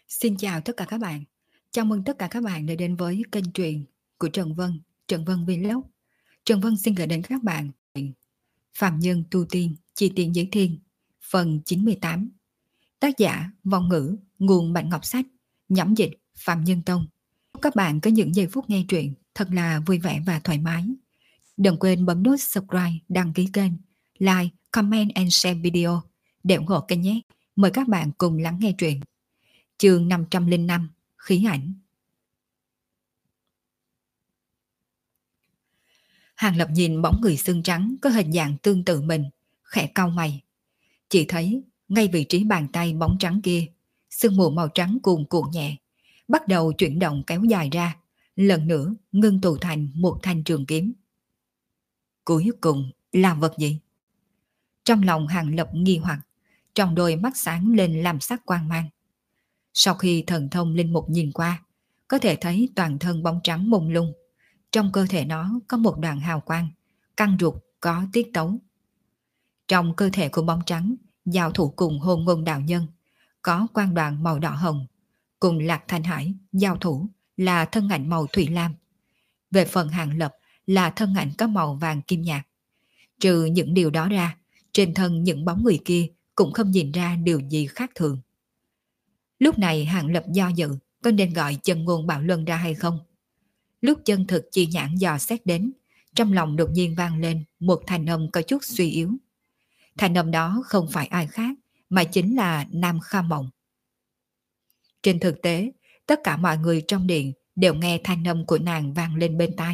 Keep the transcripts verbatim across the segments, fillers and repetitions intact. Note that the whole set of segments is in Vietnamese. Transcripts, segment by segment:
Xin chào tất cả các bạn. Chào mừng tất cả các bạn đã đến với kênh truyện của Trần Vân, Trần Vân Vlog. Trần Vân xin gửi đến các bạn Phạm Nhân Tu Tiên, Chi Tiên Giới Thiên, phần chín mươi tám. Tác giả Vong Ngữ, nguồn Bạch Ngọc Sách, nhẩm dịch Phạm Nhân Tông. Chúc các bạn có những giây phút nghe truyện thật là vui vẻ và thoải mái. Đừng quên bấm nút subscribe, đăng ký kênh, like, comment and share video để ủng hộ kênh nhé. Mời các bạn cùng lắng nghe truyện. Chương năm trăm lẻ năm, khí ảnh. Hàng Lập nhìn bóng người xương trắng có hình dạng tương tự mình, khẽ cau mày. Chỉ thấy ngay vị trí bàn tay bóng trắng kia, sương mù màu trắng cuồn cuộn nhẹ, bắt đầu chuyển động kéo dài ra, lần nữa ngưng tụ thành một thanh trường kiếm. Cuối cùng là vật gì? Trong lòng Hàng Lập nghi hoặc, trong đôi mắt sáng lên làm sắc quang mang. Sau khi thần thông linh mục nhìn qua, có thể thấy toàn thân bóng trắng mông lung. Trong cơ thể nó có một đoàn hào quang, căng ruột có tiết tấu. Trong cơ thể của bóng trắng, giao thủ cùng hôn ngôn đạo nhân, có quang đoàn màu đỏ hồng. Cùng Lạc Thanh Hải, giao thủ là thân ảnh màu thủy lam. Về phần Hàng Lập là thân ảnh có màu vàng kim nhạt. Trừ những điều đó ra, trên thân những bóng người kia cũng không nhìn ra điều gì khác thường. Lúc này Hàng Lập do dự có nên gọi chân ngôn Bảo Luân ra hay không. Lúc chân thực chi nhãn dò xét đến, trong lòng đột nhiên vang lên một thanh âm có chút suy yếu. Thanh âm đó không phải ai khác mà chính là Nam Kha Mộng. Trên thực tế, tất cả mọi người trong điện đều nghe thanh âm của nàng vang lên bên tai.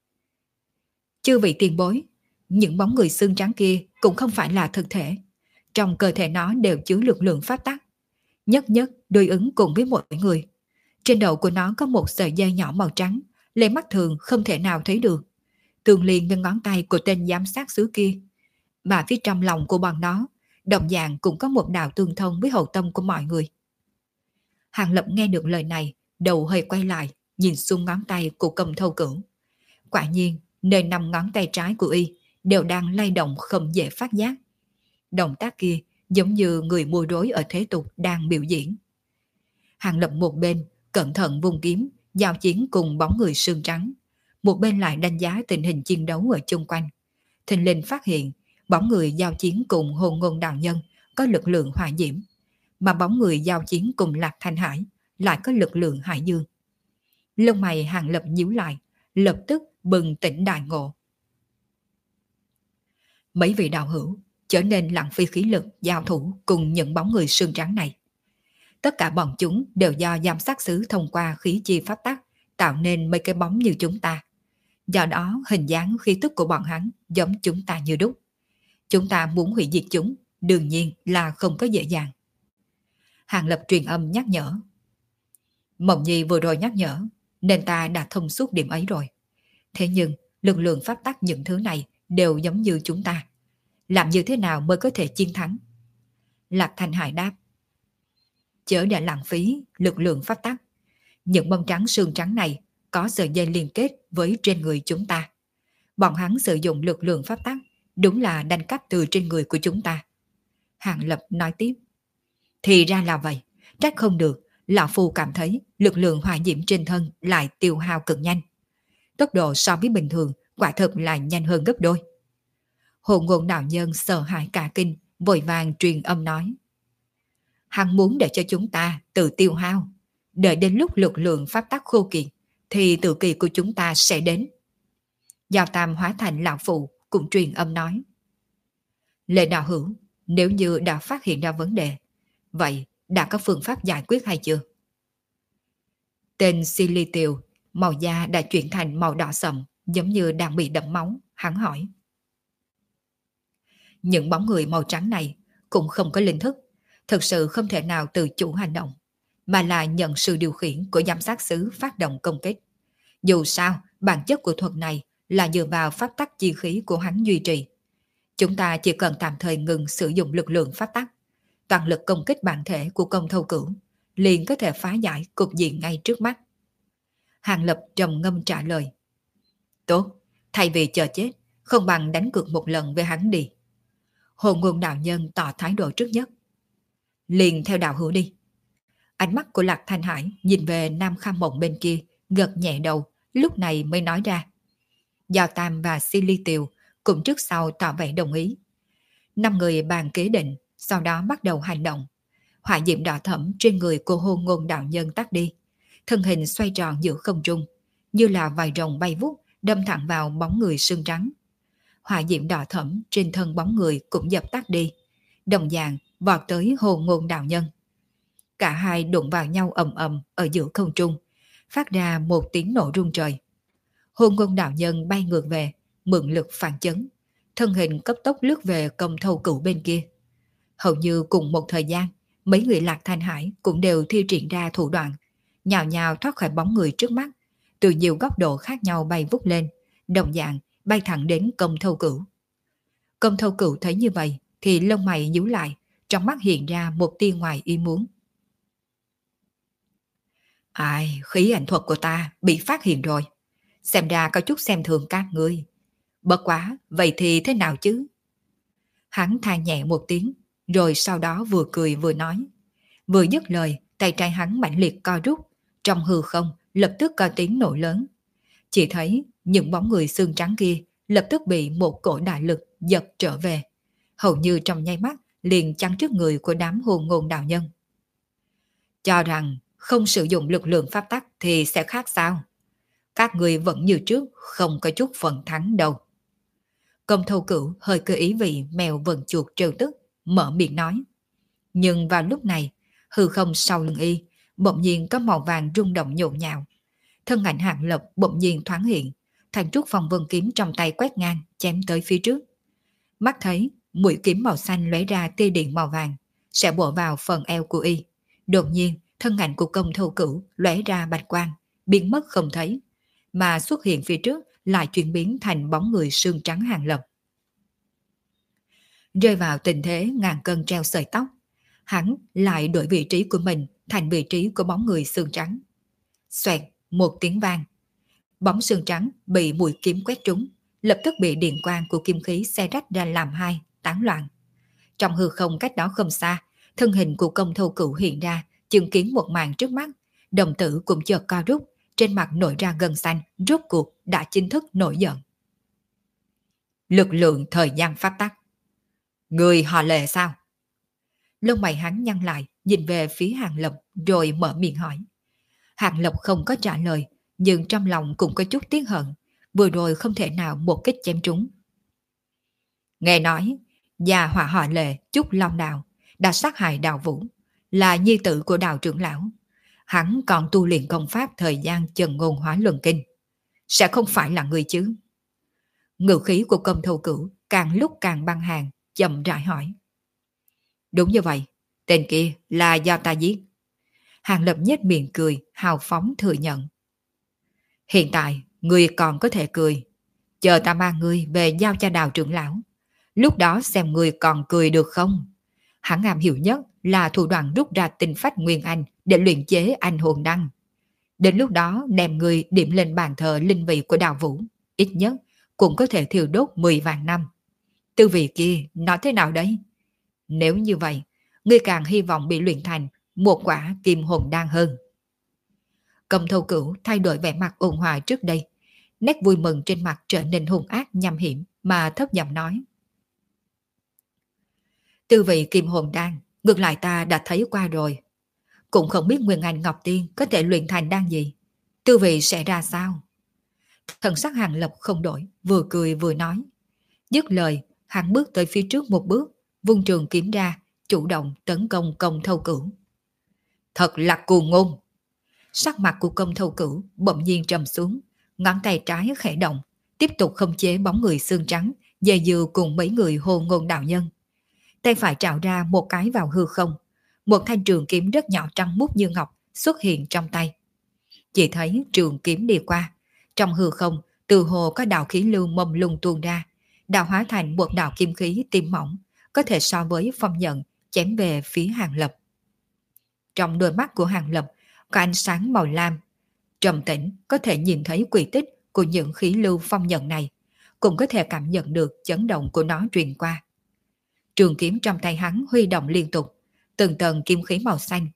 Chư vị tiền bối, những bóng người xương trắng kia cũng không phải là thực thể. Trong cơ thể nó đều chứa lực lượng pháp tắc, nhất nhất đối ứng cùng với mỗi người. Trên đầu của nó có một sợi dây nhỏ màu trắng, lấy mắt thường không thể nào thấy được, tương liên với ngón tay của tên giám sát xứ kia. Mà phía trong lòng của bọn nó, đồng dạng cũng có một đạo tương thông với hậu tâm của mọi người. Hàng Lập nghe được lời này, đầu hơi quay lại, nhìn xuống ngón tay của Cầm Thâu Cửu. Quả nhiên, nơi năm ngón tay trái của y đều đang lay động không dễ phát giác. Động tác kia giống như người môi rối ở thế tục đang biểu diễn. Hàng Lập một bên cẩn thận vung kiếm, giao chiến cùng bóng người sương trắng, một bên lại đánh giá tình hình chiến đấu ở chung quanh. Thình lình phát hiện bóng người giao chiến cùng hồn ngôn đạo nhân có lực lượng hỏa diễm, mà bóng người giao chiến cùng Lạc Thanh Hải lại có lực lượng hải dương. Lông mày Hàng Lập nhíu lại, lập tức bừng tỉnh đại ngộ. Mấy vị đạo hữu trở nên lãng phí khí lực giao thủ cùng những bóng người sương trắng này. Tất cả bọn chúng đều do giám sát xứ thông qua khí chi pháp tắc tạo nên mấy cái bóng như chúng ta. Do đó hình dáng khí tức của bọn hắn giống chúng ta như đúc. Chúng ta muốn hủy diệt chúng, đương nhiên là không có dễ dàng. Hàng Lập truyền âm nhắc nhở. Mộng Nhi vừa rồi nhắc nhở, nên ta đã thông suốt điểm ấy rồi. Thế nhưng lực lượng pháp tắc những thứ này đều giống như chúng ta. Làm như thế nào mới có thể chiến thắng? Lạc Thanh Hải đáp. Chớ để lãng phí lực lượng pháp tắc. Những bông trắng sương trắng này có sợi dây liên kết với trên người chúng ta. Bọn hắn sử dụng lực lượng pháp tắc đúng là đánh cắp từ trên người của chúng ta. Hàng Lập nói tiếp. Thì ra là vậy, trách không được, lão phu cảm thấy lực lượng hỏa diễm trên thân lại tiêu hao cực nhanh. Tốc độ so với bình thường quả thực là nhanh hơn gấp đôi. Hồn ngôn đạo nhân sợ hãi cả kinh, vội vàng truyền âm nói. Hắn muốn để cho chúng ta tự tiêu hao. Đợi đến lúc lực lượng pháp tắc khô kiệt, thì tự kỳ của chúng ta sẽ đến. Giao Tam hóa thành lão phụ cũng truyền âm nói. Lệ đạo hữu, nếu như đã phát hiện ra vấn đề, vậy đã có phương pháp giải quyết hay chưa? Tên Silly Tiều, màu da đã chuyển thành màu đỏ sậm, giống như đang bị đẫm máu, hắn hỏi. Những bóng người màu trắng này cũng không có linh thức, thực sự không thể nào tự chủ hành động, mà là nhận sự điều khiển của giám sát xứ phát động công kích. Dù sao, bản chất của thuật này là dựa vào pháp tắc chi khí của hắn duy trì. Chúng ta chỉ cần tạm thời ngừng sử dụng lực lượng pháp tắc, toàn lực công kích bản thể của Công Thâu Cửu, liền có thể phá giải cục diện ngay trước mắt. Hàng Lập trầm ngâm trả lời. Tốt, thay vì chờ chết, không bằng đánh cược một lần với hắn đi. Hồn ngôn đạo nhân tỏ thái độ trước nhất. Liền theo đạo hữu đi. Ánh mắt của Lạc Thanh Hải nhìn về Nam Kham Mộng bên kia, gật nhẹ đầu, lúc này mới nói ra. Giao Tam và Si Ly Tiều cũng trước sau tỏ vẻ đồng ý. Năm người bàn kế định, sau đó bắt đầu hành động. Hỏa diệm đỏ thẫm trên người của Hôn Ngôn đạo nhân tắt đi, thân hình xoay tròn giữa không trung, như là vài rồng bay vút đâm thẳng vào bóng người sương trắng. Hỏa diệm đỏ thẫm trên thân bóng người cũng dập tắt đi, đồng dạng vọt tới Hôn Ngôn đạo nhân. Cả hai đụng vào nhau ầm ầm ở giữa không trung, phát ra một tiếng nổ rung trời. Hôn Ngôn đạo nhân bay ngược về, mượn lực phản chấn, thân hình cấp tốc lướt về Công Thâu Cửu bên kia. Hầu như cùng một thời gian, mấy người Lạc Thanh Hải cũng đều thi triển ra thủ đoạn, nhào nhào thoát khỏi bóng người trước mắt, từ nhiều góc độ khác nhau bay vút lên, đồng dạng bay thẳng đến Công Thâu Cửu. Công Thâu Cửu thấy như vậy thì lông mày nhíu lại, trong mắt hiện ra một tia ngoài ý muốn. Ai, khí ảnh thuật của ta bị phát hiện rồi. Xem ra có chút xem thường các ngươi. Bất quá, vậy thì thế nào chứ? Hắn than nhẹ một tiếng, rồi sau đó vừa cười vừa nói. Vừa dứt lời, tay trái hắn mãnh liệt co rút, trong hư không lập tức có tiếng nổ lớn. Chỉ thấy những bóng người xương trắng kia lập tức bị một cổ đại lực giật trở về, hầu như trong nháy mắt liền chắn trước người của đám Hôn Ngôn đạo nhân. Cho rằng không sử dụng lực lượng pháp tắc thì sẽ khác sao? Các người vẫn như trước, không có chút phần thắng đâu. Công Thâu Cửu hơi cơ ý vị mèo vần chuột trêu tức, mở miệng nói. Nhưng vào lúc này, hư không sau lưng y, bỗng nhiên có màu vàng rung động nhộn nhạo. Thân ảnh Hạng Lập bỗng nhiên thoáng hiện, thành trúc phong vân kiếm trong tay quét ngang, chém tới phía trước. Mắt thấy, mũi kiếm màu xanh lóe ra tia điện màu vàng, sẽ bổ vào phần eo của y. Đột nhiên, thân ảnh của Công Thâu Cửu lóe ra bạch quang, biến mất không thấy, mà xuất hiện phía trước lại chuyển biến thành bóng người sương trắng Hạng Lập. Rơi vào tình thế ngàn cân treo sợi tóc, hắn lại đổi vị trí của mình thành vị trí của bóng người sương trắng. Xoẹt một tiếng vang, bóng sương trắng bị mũi kiếm quét trúng, lập tức bị điện quang của kim khí xé rách ra làm hai, tán loạn. Trong hư không cách đó không xa, thân hình của Công Thâu Cửu hiện ra, chứng kiến một màn trước mắt, đồng tử cũng chợt co rút, trên mặt nổi ra gân xanh, rốt cuộc đã chính thức nổi giận. Lực lượng thời gian pháp tắc. Người họ Lệ sao? Lông mày hắn nhăn lại, nhìn về phía Hàng Lập rồi mở miệng hỏi. Hàng Lập không có trả lời, nhưng trong lòng cũng có chút tiếc hận, vừa rồi không thể nào một kích chém trúng. Nghe nói, già họa họ Lệ Trúc Long Đào đã sát hại Đào Vũ, là nhi tử của Đào trưởng lão. Hắn còn tu luyện công pháp thời gian Trần Ngôn Hóa Luân Kinh. Sẽ không phải là người chứ? Ngự khí của Công Thâu Cửu càng lúc càng băng hàng, chậm rãi hỏi. Đúng như vậy, tên kia là do ta giết. Hàng Lập nhếch miệng cười, hào phóng thừa nhận. Hiện tại, ngươi còn có thể cười. Chờ ta mang ngươi về giao cho Đào trưởng lão. Lúc đó xem ngươi còn cười được không? Hắn am hiểu nhất là thủ đoạn rút ra tinh phách Nguyên Anh để luyện chế anh hồn đăng. Đến lúc đó đem ngươi điểm lên bàn thờ linh vị của Đào Vũ, ít nhất cũng có thể thiêu đốt mười vạn năm. Tư vị kia nói thế nào đấy? Nếu như vậy, ngươi càng hy vọng bị luyện thành một quả kim hồn đan hơn. Công Thâu Cửu thay đổi vẻ mặt ôn hòa trước đây, nét vui mừng trên mặt trở nên hung ác nham hiểm mà thấp giọng nói. Tư vị kim hồn đan, ngược lại ta đã thấy qua rồi. Cũng không biết Nguyên Anh Ngọc Tiên có thể luyện thành đan gì. Tư vị sẽ ra sao? Thần sắc Hàng Lập không đổi, vừa cười vừa nói. Dứt lời, hắn bước tới phía trước một bước, vung trường kiếm ra, chủ động tấn công Công Thâu Cửu. Thật là cuồng ngôn. Sắc mặt của Công Thâu Cửu bỗng nhiên trầm xuống, ngón tay trái khẽ động, tiếp tục khống chế bóng người xương trắng, dè dừa cùng mấy người Hôn Ngôn đạo nhân. Tay phải trào ra một cái vào hư không, một thanh trường kiếm rất nhỏ trắng muốt như ngọc xuất hiện trong tay. Chỉ thấy trường kiếm đi qua, trong hư không từ hồ có đạo khí lưu mông lung tuôn ra, đạo hóa thành một đạo kim khí tim mỏng, có thể so với phong nhận chém về phía Hàng Lập. Trong đôi mắt của Hàng Lập có ánh sáng màu lam, trầm tĩnh, có thể nhìn thấy quy tích của những khí lưu phong nhận này, cũng có thể cảm nhận được chấn động của nó truyền qua. Trường kiếm trong tay hắn huy động liên tục, từng tầng kim khí màu xanh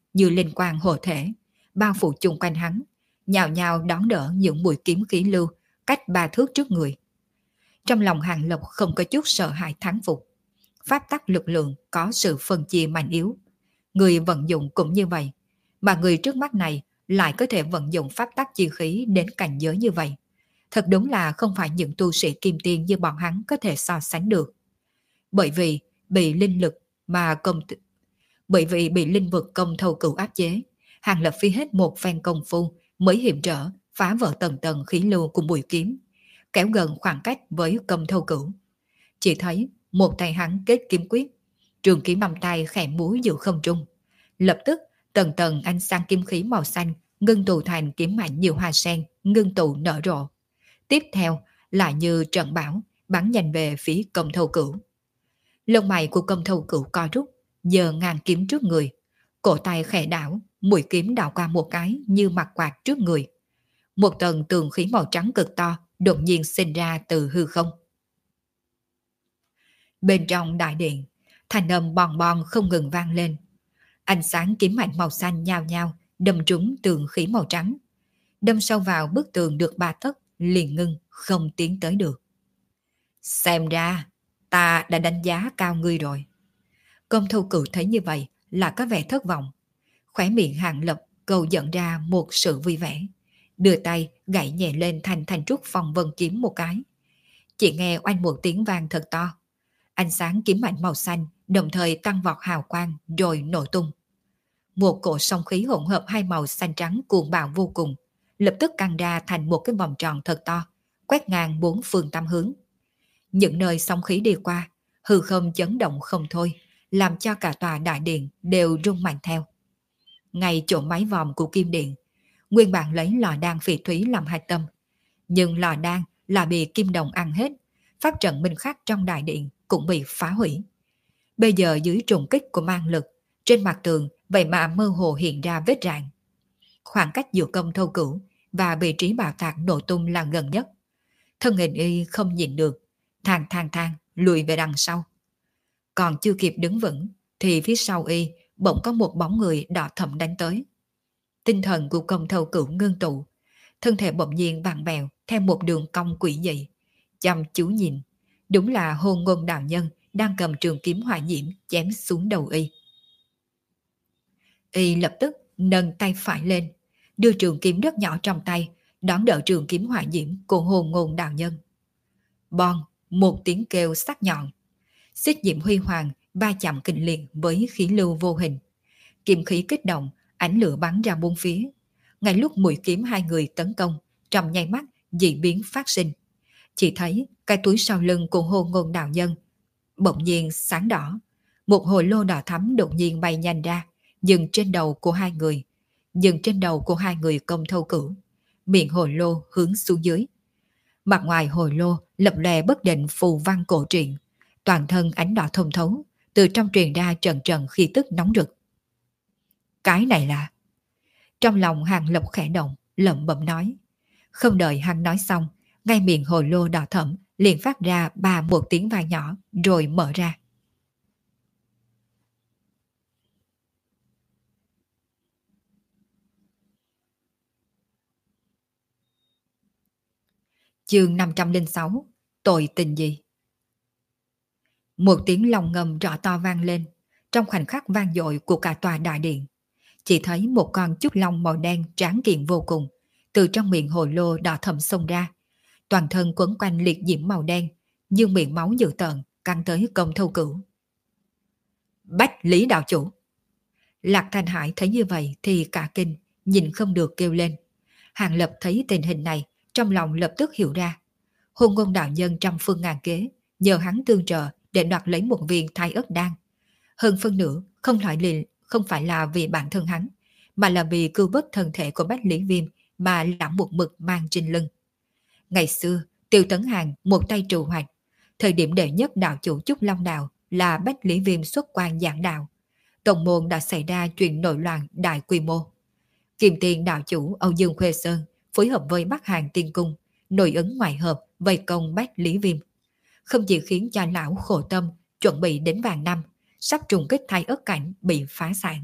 như linh quang hộ thể, bao phủ chung quanh hắn, nhào nhào đón đỡ những mũi kiếm khí lưu cách ba thước trước người. Trong lòng Hàng Lập không có chút sợ hãi thán phục. Pháp tắc lực lượng có sự phân chia mạnh yếu. Người vận dụng cũng như vậy, mà người trước mắt này lại có thể vận dụng pháp tắc chi khí đến cảnh giới như vậy. Thật đúng là không phải những tu sĩ kim tiên như bọn hắn có thể so sánh được. Bởi vì bị linh lực mà công t... bởi vì bị linh vực công thâu cửu áp chế, Hàng Lập phi hết một phen công phu mới hiểm trở phá vỡ tầng tầng khí lưu của mũi kiếm, kéo gần khoảng cách với công thâu cửu. Chỉ thấy một tay hắn kết kiếm quyết, trường kiếm bằng tay khẽ múa giữa không trung. Lập tức tầng tầng ánh sáng kiếm khí màu xanh ngưng tụ thành kiếm mạnh nhiều hoa sen ngưng tụ nở rộ. Tiếp theo lại như trận bão bắn nhanh về phía công thâu cửu. Lông mày của công thâu cửu co rút, giờ ngang kiếm trước người, cổ tay khẽ đảo, mũi kiếm đảo qua một cái như mặt quạt trước người. Một tầng tường khí màu trắng cực to đột nhiên sinh ra từ hư không. Bên trong đại điện, thanh âm bòn bòn không ngừng vang lên. Ánh sáng kiếm mạnh màu xanh nhao nhao đâm trúng tường khí màu trắng, đâm sâu vào bức tường được ba tấc, liền ngưng không tiến tới được. Xem ra ta đã đánh giá cao ngươi rồi. Công thâu cửu thấy như vậy là có vẻ thất vọng. Khóe miệng Hàng Lập cầu dẫn ra một sự vui vẻ, đưa tay gảy nhẹ lên thành thành trúc phong vân kiếm một cái. Chỉ nghe oanh một tiếng vang thật to. Ánh sáng kiếm mạnh màu xanh đồng thời tăng vọt hào quang rồi nổ tung. Một cỗ sóng khí hỗn hợp hai màu xanh trắng cuồng bạo vô cùng, lập tức căng ra thành một cái vòng tròn thật to, quét ngang bốn phương tám hướng. Những nơi sóng khí đi qua, hư không chấn động không thôi, làm cho cả tòa đại điện đều rung mạnh theo. Ngay chỗ mái vòm của kim điện, nguyên bản lấy lò đan phỉ thúy làm hạch tâm, nhưng lò đan là bị kim đồng ăn hết, pháp trận minh khắc trong đại điện cũng bị phá hủy. Bây giờ dưới trùng kích của mang lực, trên mặt tường vậy mà mơ hồ hiện ra vết rạn. Khoảng cách giữa công thâu cửu và vị trí bảo tạc nổ tung là gần nhất. Thân hình y không nhìn được, thang thang thang lùi về đằng sau. Còn chưa kịp đứng vững thì phía sau y bỗng có một bóng người đỏ thẫm đánh tới. Tinh thần của công thâu cửu ngưng tụ, thân thể bỗng nhiên vặn vẹo theo một đường cong quỷ dị. Chăm chú nhìn, đúng là Hôn Ngôn đạo nhân đang cầm trường kiếm hỏa diễm chém xuống đầu y. Y lập tức nâng tay phải lên, đưa trường kiếm rất nhỏ trong tay, đón đỡ trường kiếm hỏa diễm của Hôn Ngôn đạo nhân. Bon, một tiếng kêu sắc nhọn. Xích diễm huy hoàng va chạm kịch liệt với khí lưu vô hình. Kiếm khí kích động, ánh lửa bắn ra bốn phía. Ngay lúc mũi kiếm hai người tấn công, trong nháy mắt dị biến phát sinh. Chỉ thấy cái túi sau lưng của Hôn Ngôn đạo nhân bỗng nhiên sáng đỏ. Một hồ lô đỏ thắm đột nhiên bay nhanh ra, dừng trên đầu của hai người, dừng trên đầu của hai người công thâu cửu. Miệng hồ lô hướng xuống dưới. Mặt ngoài hồ lô lập lòe bất định phù văn cổ truyện, toàn thân ánh đỏ thông thấu, từ trong truyền ra trần trần khí tức nóng rực. Cái này là... Trong lòng Hàng Lập khẽ động, lẩm bẩm nói. Không đợi hắn nói xong, ngay miệng hồ lô đỏ thẫm liền phát ra ba một tiếng vang nhỏ rồi mở ra. Chương năm trăm lẻ sáu. Tội tình gì? Một tiếng lòng ngầm rõ to vang lên, trong khoảnh khắc vang dội của cả tòa đại điện. Chỉ thấy một con chúc long màu đen tráng kiện vô cùng, từ trong miệng hồ lô đỏ thẫm xông ra. Toàn thân quấn quanh liệt diễm màu đen, dương miệng máu dữ tợn, căng tới công thâu cửu. Bách Lý đạo chủ! Lạc Thanh Hải thấy như vậy thì cả kinh, nhìn không được kêu lên. Hàng Lập thấy tình hình này, trong lòng lập tức hiểu ra. Hôn Ngôn đạo nhân trăm phương ngàn kế, nhờ hắn tương trợ để đoạt lấy một viên thai ớt đan. Hơn phân nửa không phải liền không phải là vì bản thân hắn, mà là vì cứu vớt thân thể của Bách Lý Viêm mà lãm một mực mang trên lưng. Ngày xưa, Tiêu Tấn Hàng một tay trụ hoạch, thời điểm đệ nhất đạo chủ Trúc Long Đạo là Bách Lý Viêm xuất quan giảng đạo. Tổng môn đã xảy ra chuyện nội loạn đại quy mô. Kim Tiền đạo chủ Âu Dương Khuê Sơn phối hợp với Bắc Hàn Tiên Cung, nội ứng ngoại hợp vây công Bách Lý Viêm. Không chỉ khiến cho lão khổ tâm, chuẩn bị đến vàng năm, sắp trùng kích thai ớt cảnh bị phá sản,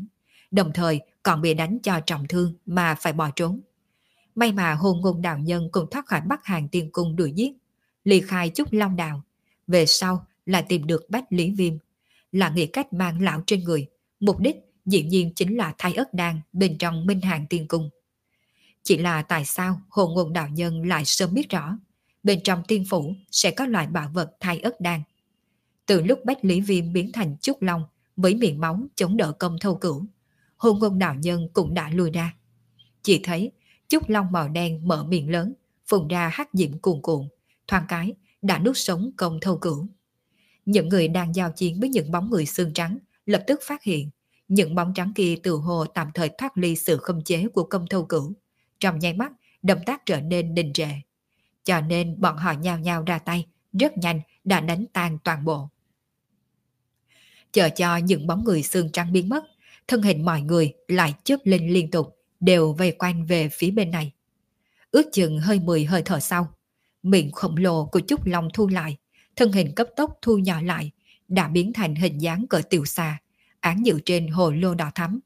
đồng thời còn bị đánh cho trọng thương mà phải bỏ trốn. May mà Hôn Ngôn đạo nhân cũng thoát khỏi Bắc Hàng Tiên Cung đuổi giết, ly khai Trúc Long Đạo, về sau là tìm được Bách Lý Viêm, là nghĩ cách mang lão trên người, mục đích dĩ nhiên chính là thay ất đan bên trong Minh Hàng Tiên Cung. Chỉ là tại sao Hồn Ngôn đạo nhân lại sớm biết rõ bên trong tiên phủ sẽ có loại bảo vật thay ất đan. Từ lúc Bách Lý Viêm biến thành Trúc Long với miệng máu chống đỡ công thâu cửu, Hồn Ngôn đạo nhân cũng đã lùi ra. Chỉ thấy Trúc Long màu đen mở miệng lớn, phun ra hắc diễm cuồn cuộn, thoáng cái đã nuốt sống công thâu cửu. Những người đang giao chiến với những bóng người xương trắng lập tức phát hiện những bóng trắng kia từ hồ tạm thời thoát ly sự khống chế của công thâu cửu, trong nháy mắt động tác trở nên đình trệ, cho nên bọn họ nhao nhao ra tay, rất nhanh đã đánh tan toàn bộ. Chờ cho những bóng người xương trắng biến mất, thân hình mọi người lại chớp lên liên tục, đều vây quanh về phía bên này. Ước chừng hơi mười hơi thở sau, miệng khổng lồ của Trúc Long thu lại, thân hình cấp tốc thu nhỏ lại, đã biến thành hình dáng cỡ tiểu xà, án dự trên hồ lô đỏ thắm.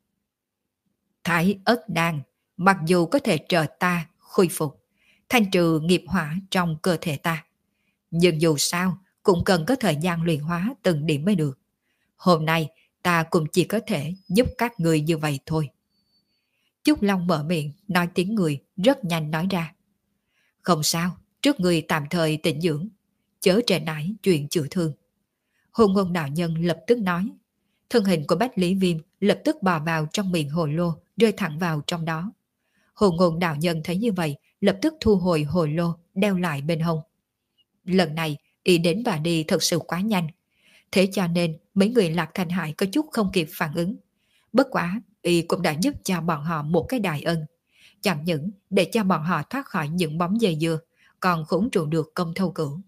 Thái ất đan, mặc dù có thể trợ ta khôi phục, thanh trừ nghiệp hỏa trong cơ thể ta, nhưng dù sao cũng cần có thời gian luyện hóa từng điểm mới được. Hôm nay ta cũng chỉ có thể giúp các người như vậy thôi. Trúc Long mở miệng nói tiếng người rất nhanh nói ra. Không sao, trước người tạm thời tĩnh dưỡng, chớ trễ nải chuyện chữa thương. Hồn Ngôn đạo nhân lập tức nói. Thân hình của Bách Lý Viêm lập tức bò vào trong miệng hồ lô, rơi thẳng vào trong đó. Hồn Ngôn đạo nhân thấy như vậy, lập tức thu hồi hồ lô, đeo lại bên hông. Lần này, y đến và đi thật sự quá nhanh. Thế cho nên mấy người Lạc Thanh Hải có chút không kịp phản ứng. Bất quá, y cũng đã giúp cho bọn họ một cái đại ân. Chẳng những để cho bọn họ thoát khỏi những bóng dây dưa, còn khống trụ được công thâu cửu.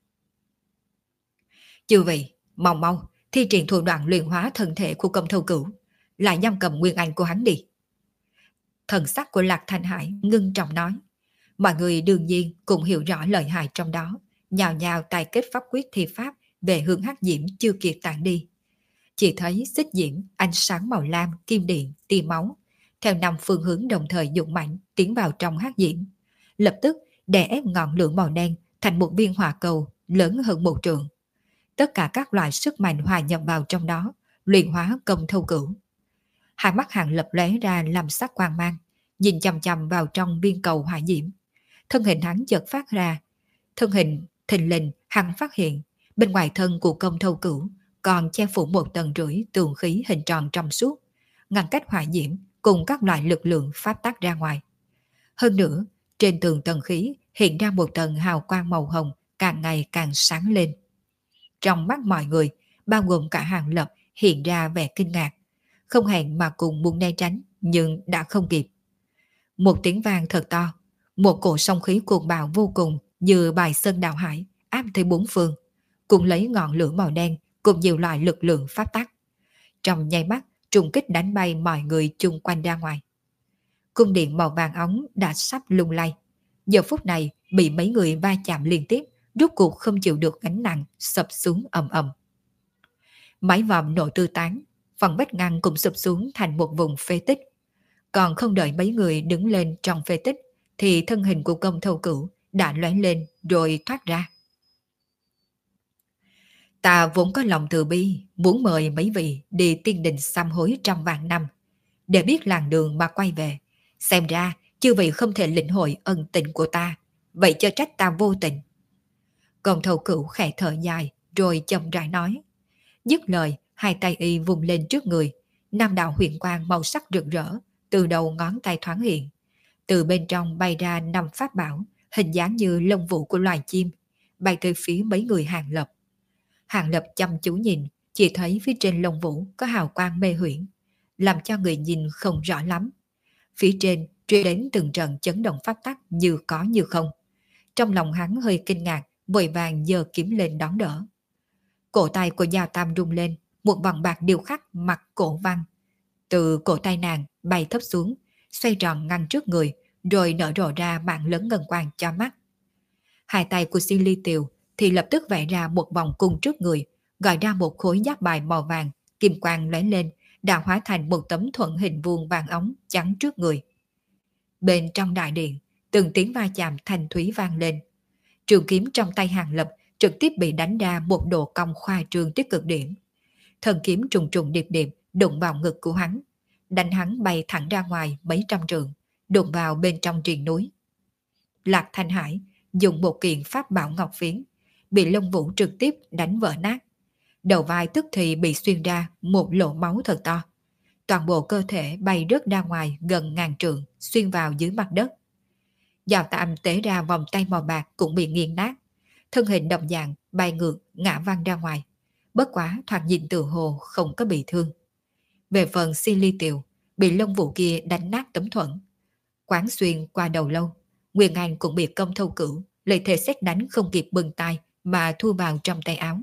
Chư vị, mau mau, thi triển thủ đoạn luyện hóa thân thể của công thâu cửu, lại giam cầm nguyên anh của hắn đi. Thần sắc của Lạc Thanh Hải ngưng trọng nói. Mọi người đương nhiên cũng hiểu rõ lợi hại trong đó, nhào nhào tài kết pháp quyết thi pháp về hướng hắc diễm chưa kịp tản đi. Chỉ thấy xích diễm, ánh sáng màu lam, kim điện, tia máu, theo năm phương hướng đồng thời dụng mạnh tiến vào trong hắc diễm, lập tức đè ép ngọn lửa màu đen thành một viên hỏa cầu lớn hơn một trượng. Tất cả các loại sức mạnh hòa nhập vào trong đó, luyện hóa công thâu cửu. Hai mắt Hàng Lập lóe ra làm sắc quang mang, nhìn chằm chằm vào trong viên cầu hỏa diễm. Thân hình hắn chợt phát ra, thân hình thình lình hắn phát hiện bên ngoài thân của công thâu cửu còn che phủ một tầng rưỡi tường khí hình tròn trong suốt, ngăn cách hỏa diễm cùng các loại lực lượng phát tác ra ngoài. Hơn nữa, trên tường tầng khí hiện ra một tầng hào quang màu hồng càng ngày càng sáng lên. Trong mắt mọi người, bao gồm cả Hàng Lập, hiện ra vẻ kinh ngạc, không hẹn mà cùng muốn né tránh, nhưng đã không kịp. Một tiếng vang thật to, một cổ sóng khí cuồng bạo vô cùng như bài sơn đảo hải áp tới bốn phương, cùng lấy ngọn lửa màu đen cùng nhiều loại lực lượng phát tác. Trong nháy mắt, trùng kích đánh bay mọi người chung quanh ra ngoài. Cung điện màu vàng óng đã sắp lung lay, giờ phút này bị mấy người va chạm liên tiếp, rốt cuộc không chịu được gánh nặng, sập xuống ầm ầm. Mái vòm nổ tư tán, phần vách ngăn cũng sụp xuống thành một vùng phế tích. Còn không đợi mấy người đứng lên trong phế tích, thì thân hình của công thâu cửu đã lóe lên rồi thoát ra. Ta vốn có lòng từ bi, muốn mời mấy vị đi tiên đình sám hối trăm vạn năm, để biết làng đường mà quay về. Xem ra, chư vị không thể lĩnh hội ân tình của ta, vậy cho trách ta vô tình. Công thâu cửu khẽ thở dài, rồi chậm rãi nói. Dứt lời, hai tay y vùng lên trước người, năm đạo huyền quang màu sắc rực rỡ, từ đầu ngón tay thoáng hiện. Từ bên trong bay ra năm pháp bảo, hình dáng như lông vũ của loài chim, bay tới phía mấy người Hàng Lập. Hàng Lập chăm chú nhìn, chỉ thấy phía trên lông vũ có hào quang mê huyễn, làm cho người nhìn không rõ lắm. Phía trên truyền đến từng trận chấn động pháp tắc như có như không. Trong lòng hắn hơi kinh ngạc, vội vàng giơ kiếm lên đón đỡ. Cổ tay của Giao Tam rung lên, một vòng bạc điêu khắc mặt cổ văn từ cổ tay nàng bay thấp xuống, xoay tròn ngăn trước người, rồi nở rộ ra mạng lớn ngân quang cho mắt. Hai tay của Si Ly Tiều thì lập tức vẽ ra một vòng cung trước người, gọi ra một khối giáp bài màu vàng, kim quang lóe lên, đã hóa thành một tấm thuận hình vuông vàng óng chắn trước người. Bên trong đại điện, từng tiếng va chạm thanh thúy vang lên. Trường kiếm trong tay Hàng Lập trực tiếp bị đánh ra một độ cong khoa trương tới cực điểm. Thần kiếm trùng trùng điệp điệp đụng vào ngực của hắn, đánh hắn bay thẳng ra ngoài mấy trăm trượng, đụng vào bên trong triền núi. Lạc Thanh Hải dùng một kiện pháp bảo ngọc phiến, bị Long Vũ trực tiếp đánh vỡ nát. Đầu vai tức thì bị xuyên ra một lỗ máu thật to. Toàn bộ cơ thể bay rớt ra ngoài gần ngàn trượng, xuyên vào dưới mặt đất. Giào Tam tế ra vòng tay màu bạc cũng bị nghiền nát. Thân hình đồng dạng bay ngược ngã văng ra ngoài. Bất quá thoạt nhìn từ hồ không có bị thương. Về phần Si Ly Tiều, bị Long Vũ kia đánh nát tấm thuẫn. Quán xuyên qua đầu lâu. Nguyên Anh cũng bị công thâu cửu, lấy thể xét đánh không kịp bừng tay mà thu vào trong tay áo.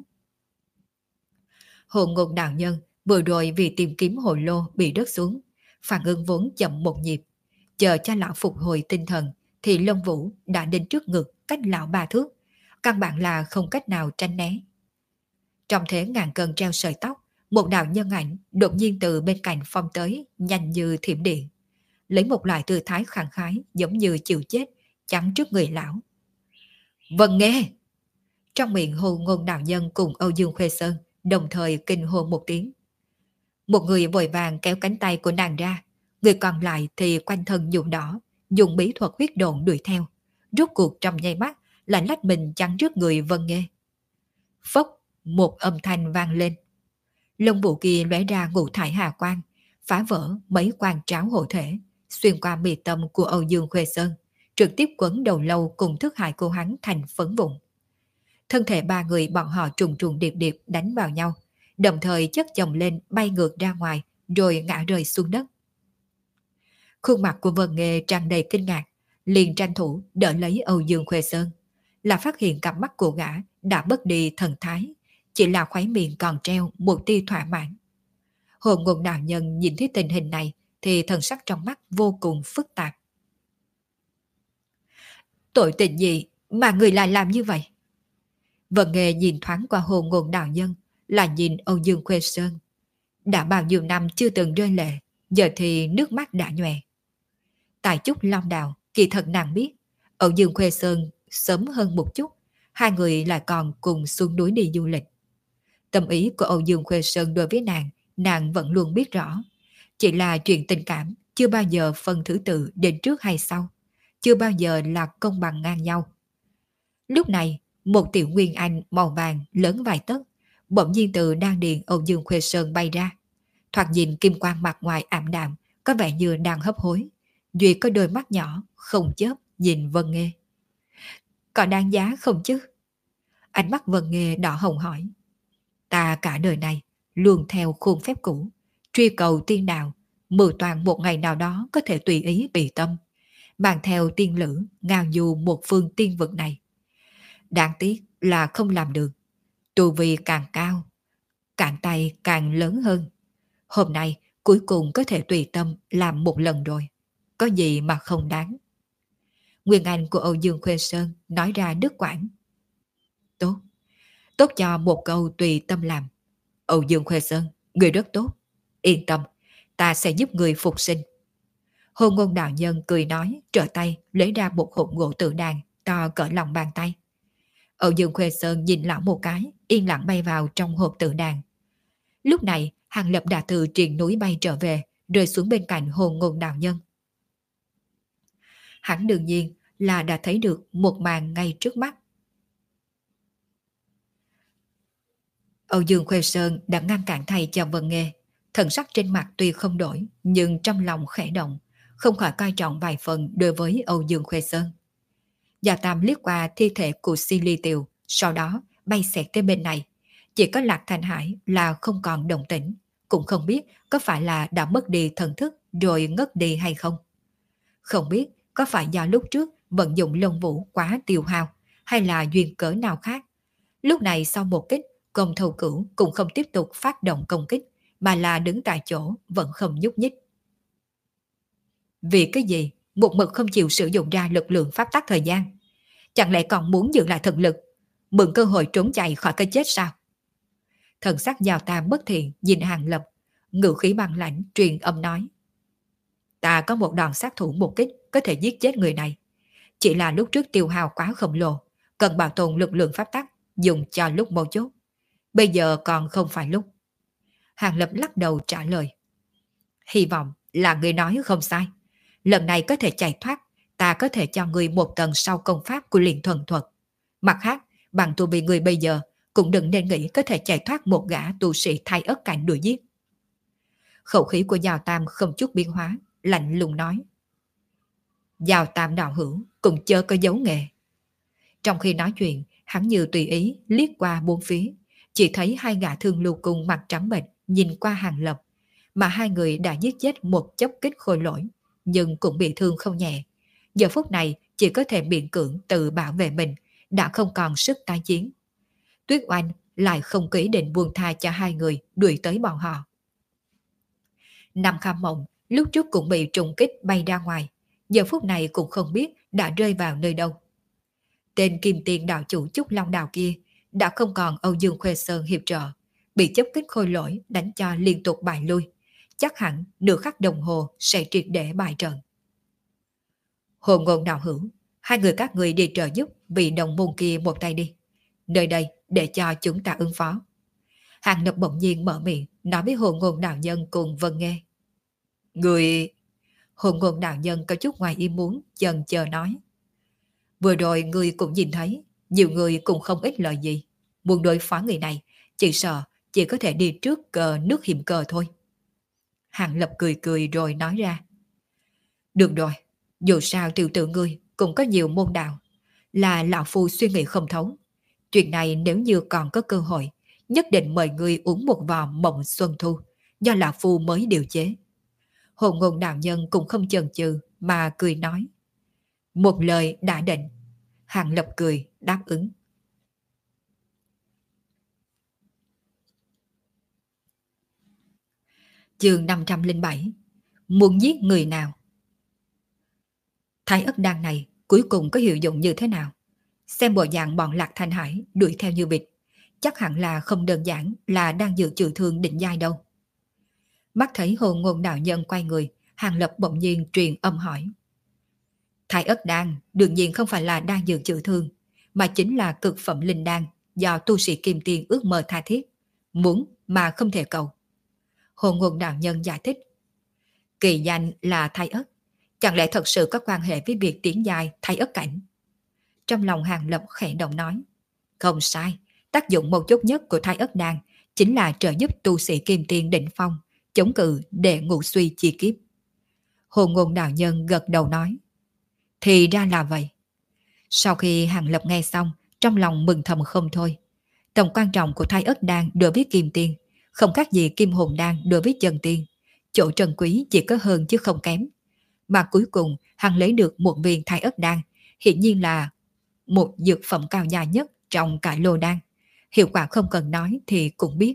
Hồ Ngôn đạo nhân vừa rồi vì tìm kiếm hồ lô bị rớt xuống, phản ứng vốn chậm một nhịp. Chờ cho lão phục hồi tinh thần thì Long Vũ đã đến trước ngực cách lão ba thước, căn bản là không cách nào tránh né. Trong thế ngàn cân treo sợi tóc, một đạo nhân ảnh đột nhiên từ bên cạnh phong tới, nhanh như thiểm điện, lấy một loại tư thái khẳng khái giống như chịu chết, chắn trước người lão. Vâng nghe! Trong miệng Hồ Ngôn đạo nhân cùng Âu Dương Khuê Sơn đồng thời kinh hô một tiếng. Một người vội vàng kéo cánh tay của nàng ra, người còn lại thì quanh thân nhuộm đỏ, dùng bí thuật huyết độn đuổi theo, rốt cuộc trong nháy mắt là lách mình chắn trước người Vân Nghê. Phốc, một âm thanh vang lên. Lông vũ kia lóe ra ngũ thải hà quang, phá vỡ mấy quan tráo hộ thể, xuyên qua mi tâm của Âu Dương Khuê Sơn, trực tiếp quấn đầu lâu cùng thức hại của hắn thành phấn vụn. Thân thể ba người bọn họ trùng trùng điệp điệp đánh vào nhau, đồng thời chất chồng lên bay ngược ra ngoài rồi ngã rơi xuống đất. Khuôn mặt của Vân Nghê tràn đầy kinh ngạc, liền tranh thủ đỡ lấy Âu Dương Khuê Sơn, là phát hiện cặp mắt của gã đã mất đi thần thái, chỉ là khóe miệng còn treo một tia thỏa mãn. Hồ Ngôn đạo nhân nhìn thấy tình hình này thì thần sắc trong mắt vô cùng phức tạp. Tội tình gì mà người lại làm như vậy? Vân Nghê nhìn thoáng qua Hồ Ngôn đạo nhân, là nhìn Âu Dương Khuê Sơn. Đã bao nhiêu năm chưa từng rơi lệ, giờ thì nước mắt đã nhòe. Tại Trúc Long Đào, kỳ thật nàng biết, Âu Dương Khuê Sơn sớm hơn một chút, hai người lại còn cùng xuống núi đi du lịch. Tâm ý của Âu Dương Khuê Sơn đối với nàng, nàng vẫn luôn biết rõ. Chỉ là chuyện tình cảm, chưa bao giờ phân thứ tự đến trước hay sau, chưa bao giờ là công bằng ngang nhau. Lúc này, một tiểu nguyên anh màu vàng lớn vài tấc, bỗng nhiên từ đan điền Âu Dương Khuê Sơn bay ra. Thoạt nhìn kim quang mặt ngoài ảm đạm, có vẻ như đang hấp hối. Duy có đôi mắt nhỏ, không chớp, nhìn Vân Nghê. Có đáng giá không chứ? Ánh mắt Vân Nghê đỏ hồng hỏi. Ta cả đời này, luôn theo khuôn phép cũ, truy cầu tiên đạo, mưu toàn một ngày nào đó có thể tùy ý tùy tâm, mang theo tiên lữ, ngao du một phương tiên vực này. Đáng tiếc là không làm được. Tu vi càng cao, cạn tay càng lớn hơn. Hôm nay cuối cùng có thể tùy tâm làm một lần rồi. Có gì mà không đáng. Nguyên Anh của Âu Dương Khuê Sơn nói ra đứt quãng. Tốt. Tốt cho một câu tùy tâm làm. Âu Dương Khuê Sơn, người rất tốt. Yên tâm, ta sẽ giúp người phục sinh. Hồ Ngôn đạo nhân cười nói, trở tay lấy ra một hộp gỗ tự đàn to cỡ lòng bàn tay. Âu Dương Khuê Sơn nhìn lão một cái, yên lặng bay vào trong hộp tự đàn. Lúc này, Hàng Lập đã từ triền núi bay trở về, rơi xuống bên cạnh Hồ Ngôn đạo nhân. Hắn đương nhiên là đã thấy được một màn ngay trước mắt. Âu Dương Khuê Sơn đã ngăn cản thay cho Vân Nghê. Thần sắc trên mặt tuy không đổi, nhưng trong lòng khẽ động, không khỏi coi trọng vài phần đối với Âu Dương Khuê Sơn. Gia Tam liếc qua thi thể của Si Ly Tiều, sau đó bay xẹt tới bên này. Chỉ có Lạc Thanh Hải là không còn động tĩnh, cũng không biết có phải là đã mất đi thần thức rồi ngất đi hay không. Không biết có phải do lúc trước vận dụng lông vũ quá tiêu hao, hay là duyên cớ nào khác. Lúc này sau một kích, Công Thâu Cửu cũng không tiếp tục phát động công kích, mà là đứng tại chỗ vẫn không nhúc nhích. Vì cái gì một mực không chịu sử dụng ra lực lượng pháp tắc thời gian? Chẳng lẽ còn muốn giữ lại thực lực, mượn cơ hội trốn chạy khỏi cái chết sao? Thần sắc Giao Tam bất thiện nhìn Hàng Lập, Ngự khí băng lãnh truyền âm nói. Ta có một đòn sát thủ một kích có thể giết chết người này. Chỉ là lúc trước tiêu hao quá khổng lồ, cần bảo tồn lực lượng pháp tắc, dùng cho lúc mấu chốt. Bây giờ còn không phải lúc. Hàng Lập lắc đầu trả lời. Hy vọng là người nói không sai. Lần này có thể chạy thoát, ta có thể cho người một tầng sau công pháp của liền thuần thuật. Mặt khác, bằng tu vi người bây giờ, cũng đừng nên nghĩ có thể chạy thoát một gã tu sĩ thay ớt cảnh đuổi giết. Khẩu khí của Giao Tam không chút biến hóa, lạnh lùng nói. Giao Tam đạo hữu cũng chớ có giấu nghề. Trong khi nói chuyện, hắn như tùy ý liếc qua bốn phía, chỉ thấy hai gã thương lưu cung mặt trắng bệch nhìn qua Hàng Lập, mà hai người đã giết chết một chốc kích khôi lỗi, nhưng cũng bị thương không nhẹ. Giờ phút này chỉ có thể miễn cưỡng tự bảo vệ mình, đã không còn sức tái chiến. Tuyết Oanh lại không có ý định buông tha cho hai người đuổi tới bọn họ. Nam Kham Mộng lúc trước cũng bị trùng kích bay ra ngoài, giờ phút này cũng không biết đã rơi vào nơi đâu. Tên Kim Tiền đạo chủ Trúc Long Đào kia đã không còn Âu Dương Khuê Sơn hiệp trợ, bị chốc kích khôi lỗi đánh cho liên tục bại lui, chắc hẳn nửa khắc đồng hồ sẽ triệt để bại trận. Hồ Ngôn đạo hữu, hai người các người đi trợ giúp vị đồng môn kia một tay đi, nơi đây để cho chúng ta ứng phó. Hàng Lập bỗng nhiên mở miệng nói với Hồ Ngôn đạo nhân cùng Vân nghe. Người... Hồ Ngôn đạo nhân có chút ngoài ý muốn, chần chờ nói. Vừa rồi người cũng nhìn thấy, nhiều người cũng không ít lời gì. Muốn đối phó người này, chỉ sợ chỉ có thể đi trước cờ nước hiểm cờ thôi. Hàng Lập cười cười rồi nói ra. Được rồi, dù sao tiểu tử ngươi cũng có nhiều môn đạo, là lão phu suy nghĩ không thấu. Chuyện này nếu như còn có cơ hội, nhất định mời ngươi uống một vò mộng xuân thu, do lão phu mới điều chế. Hồ Ngôn đạo nhân cũng không chần chừ mà cười nói. Một lời đã định. Hàng Lập cười đáp ứng. Chương năm trăm lẻ bảy. Muốn giết người nào? Thái ất đan này cuối cùng có hiệu dụng như thế nào? Xem bộ dạng bọn Lạc Thanh Hải đuổi theo như vịt, chắc hẳn là không đơn giản là đang dự trừ thương định giai đâu. Mắt thấy Hồ Ngôn đạo nhân quay người, Hàng Lập bỗng nhiên truyền âm hỏi. Thái ất đan đương nhiên không phải là đan dược chữa thương, mà chính là cực phẩm linh đan do tu sĩ Kim Tiên ước mơ tha thiết, muốn mà không thể cầu. Hồ Ngôn đạo nhân giải thích. Kỳ danh là Thái ất, chẳng lẽ thật sự có quan hệ với việc tiến giai Thái ất cảnh? Trong lòng Hàng Lập khẽ động nói. Không sai, tác dụng mấu chốt nhất của Thái ất đan chính là trợ giúp tu sĩ Kim Tiên đỉnh phong chống cự để ngũ suy chi kiếp. Hồ Ngôn đạo nhân gật đầu nói. Thì ra là vậy. Sau khi Hàng Lập nghe xong, trong lòng mừng thầm không thôi. Tầm quan trọng của Thái ất đan đối với Kim Tiên không khác gì Kim Hồn đan đối với Chân Tiên. Chỗ trân quý chỉ có hơn chứ không kém. Mà cuối cùng hắn lấy được một viên Thái ất đan, hiển nhiên là một dược phẩm cao giá nhất trong cả lô đan. Hiệu quả không cần nói thì cũng biết.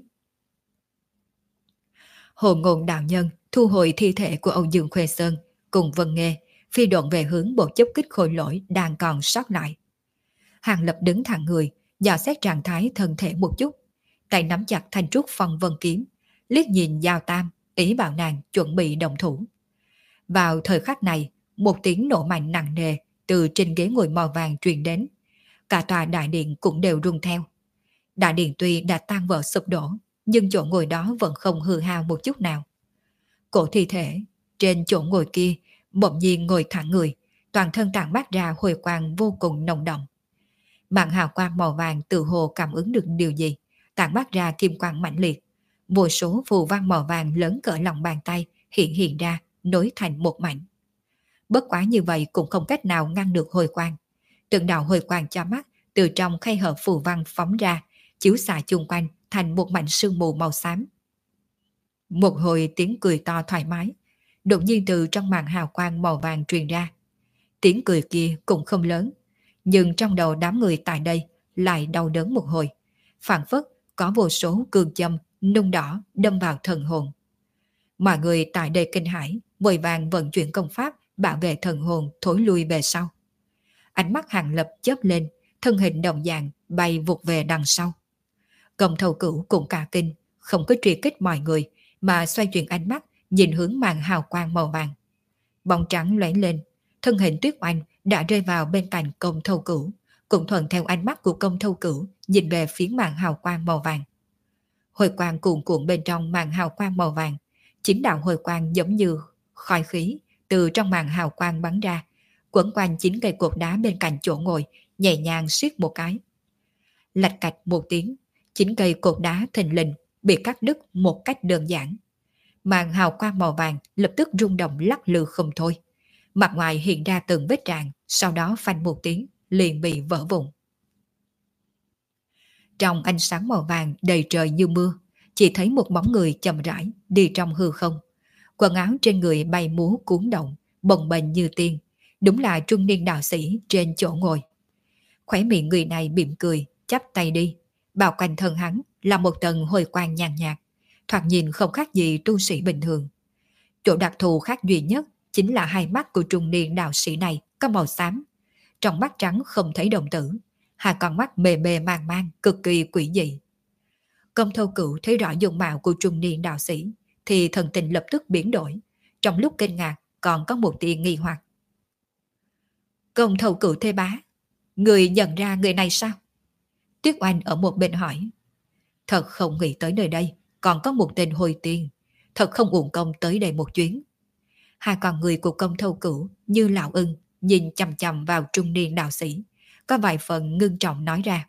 Hồ Ngôn đạo nhân thu hồi thi thể của Âu Dương Khuê Sơn cùng Vân Nghê, phi độn về hướng bộ chốc kích khôi lỗi đang còn sót lại. Hàng Lập đứng thẳng người, dò xét trạng thái thân thể một chút, tay nắm chặt thanh trúc phong vân kiếm, liếc nhìn Giao Tam, ý bảo nàng chuẩn bị động thủ. Vào thời khắc này, một tiếng nổ mạnh nặng nề từ trên ghế ngồi màu vàng truyền đến. Cả tòa đại điện cũng đều rung theo. Đại điện tuy đã tan vỡ sụp đổ, nhưng chỗ ngồi đó vẫn không hư hao một chút nào. Cổ thi thể trên chỗ ngồi kia bỗng nhiên ngồi thẳng người, toàn thân tản mát ra hồi quang vô cùng nồng đậm. Mạng hào quang màu vàng tự hồ cảm ứng được điều gì, tản mát ra kim quang mãnh liệt. Vô số phù văn màu vàng lớn cỡ lòng bàn tay hiện hiện ra, nối thành một mảnh. Bất quá như vậy cũng không cách nào ngăn được hồi quang. Từng đạo hồi quang cho mắt từ trong khay hở phù văn phóng ra, chiếu xạ chung quanh thành một mảnh sương mù màu xám. Một hồi tiếng cười to thoải mái đột nhiên từ trong màn hào quang màu vàng truyền ra. Tiếng cười kia cũng không lớn, nhưng trong đầu đám người tại đây lại đau đớn một hồi, phảng phất có vô số cương châm nung đỏ đâm vào thần hồn. Mọi người tại đây kinh hãi, vội vàng vận chuyển công pháp bảo vệ thần hồn thối lui về sau. Ánh mắt Hàng Lập chớp lên, thân hình đồng dạng bay vụt về đằng sau. Công thầu cửu cũng cả kinh, không có truy kích mọi người, mà xoay chuyển ánh mắt nhìn hướng màn hào quang màu vàng. Bóng trắng lóe lên, thân hình Tuyết Oanh đã rơi vào bên cạnh Công Thâu Cửu, cũng thuận theo ánh mắt của Công Thâu Cửu nhìn về phía màn hào quang màu vàng. Hồi quang cuồn cuộn bên trong màn hào quang màu vàng, chính đạo hồi quang giống như khói khí từ trong màn hào quang bắn ra, quấn quanh chín cây cột đá bên cạnh chỗ ngồi, nhẹ nhàng siết một cái. Lạch cạch một tiếng, chín cây cột đá thình lình bị cắt đứt một cách đơn giản. Màn hào quang màu vàng lập tức rung động lắc lư không thôi. Mặt ngoài hiện ra từng vết rạn, sau đó phanh một tiếng, liền bị vỡ vụn. Trong ánh sáng màu vàng đầy trời như mưa, chỉ thấy một bóng người chậm rãi đi trong hư không. Quần áo trên người bay múa cuốn động, bồng bềnh như tiên, đúng là trung niên đạo sĩ trên chỗ ngồi. Khóe miệng người này mỉm cười, chắp tay đi, bao quanh thân hắn là một tầng hồi quang nhàn nhạt, thoạt nhìn không khác gì tu sĩ bình thường. Chỗ đặc thù khác duy nhất chính là hai mắt của trung niên đạo sĩ này có màu xám, trong mắt trắng không thấy đồng tử, hai con mắt mê mê mang mang cực kỳ quỷ dị. Công Thâu Cửu thấy rõ dung mạo của trung niên đạo sĩ thì thần tình lập tức biến đổi, trong lúc kinh ngạc còn có một tia nghi hoặc. Công Thâu Cửu thế bá, người nhận ra người này sao? Tuyết Oanh ở một bên hỏi. Thật không nghĩ tới nơi đây còn có một tên Hồi Tiên, thật không uổng công tới đây một chuyến. Hai con người của Công Thâu Cửu như lão ưng nhìn chằm chằm vào trung niên đạo sĩ, có vài phần ngưng trọng nói ra.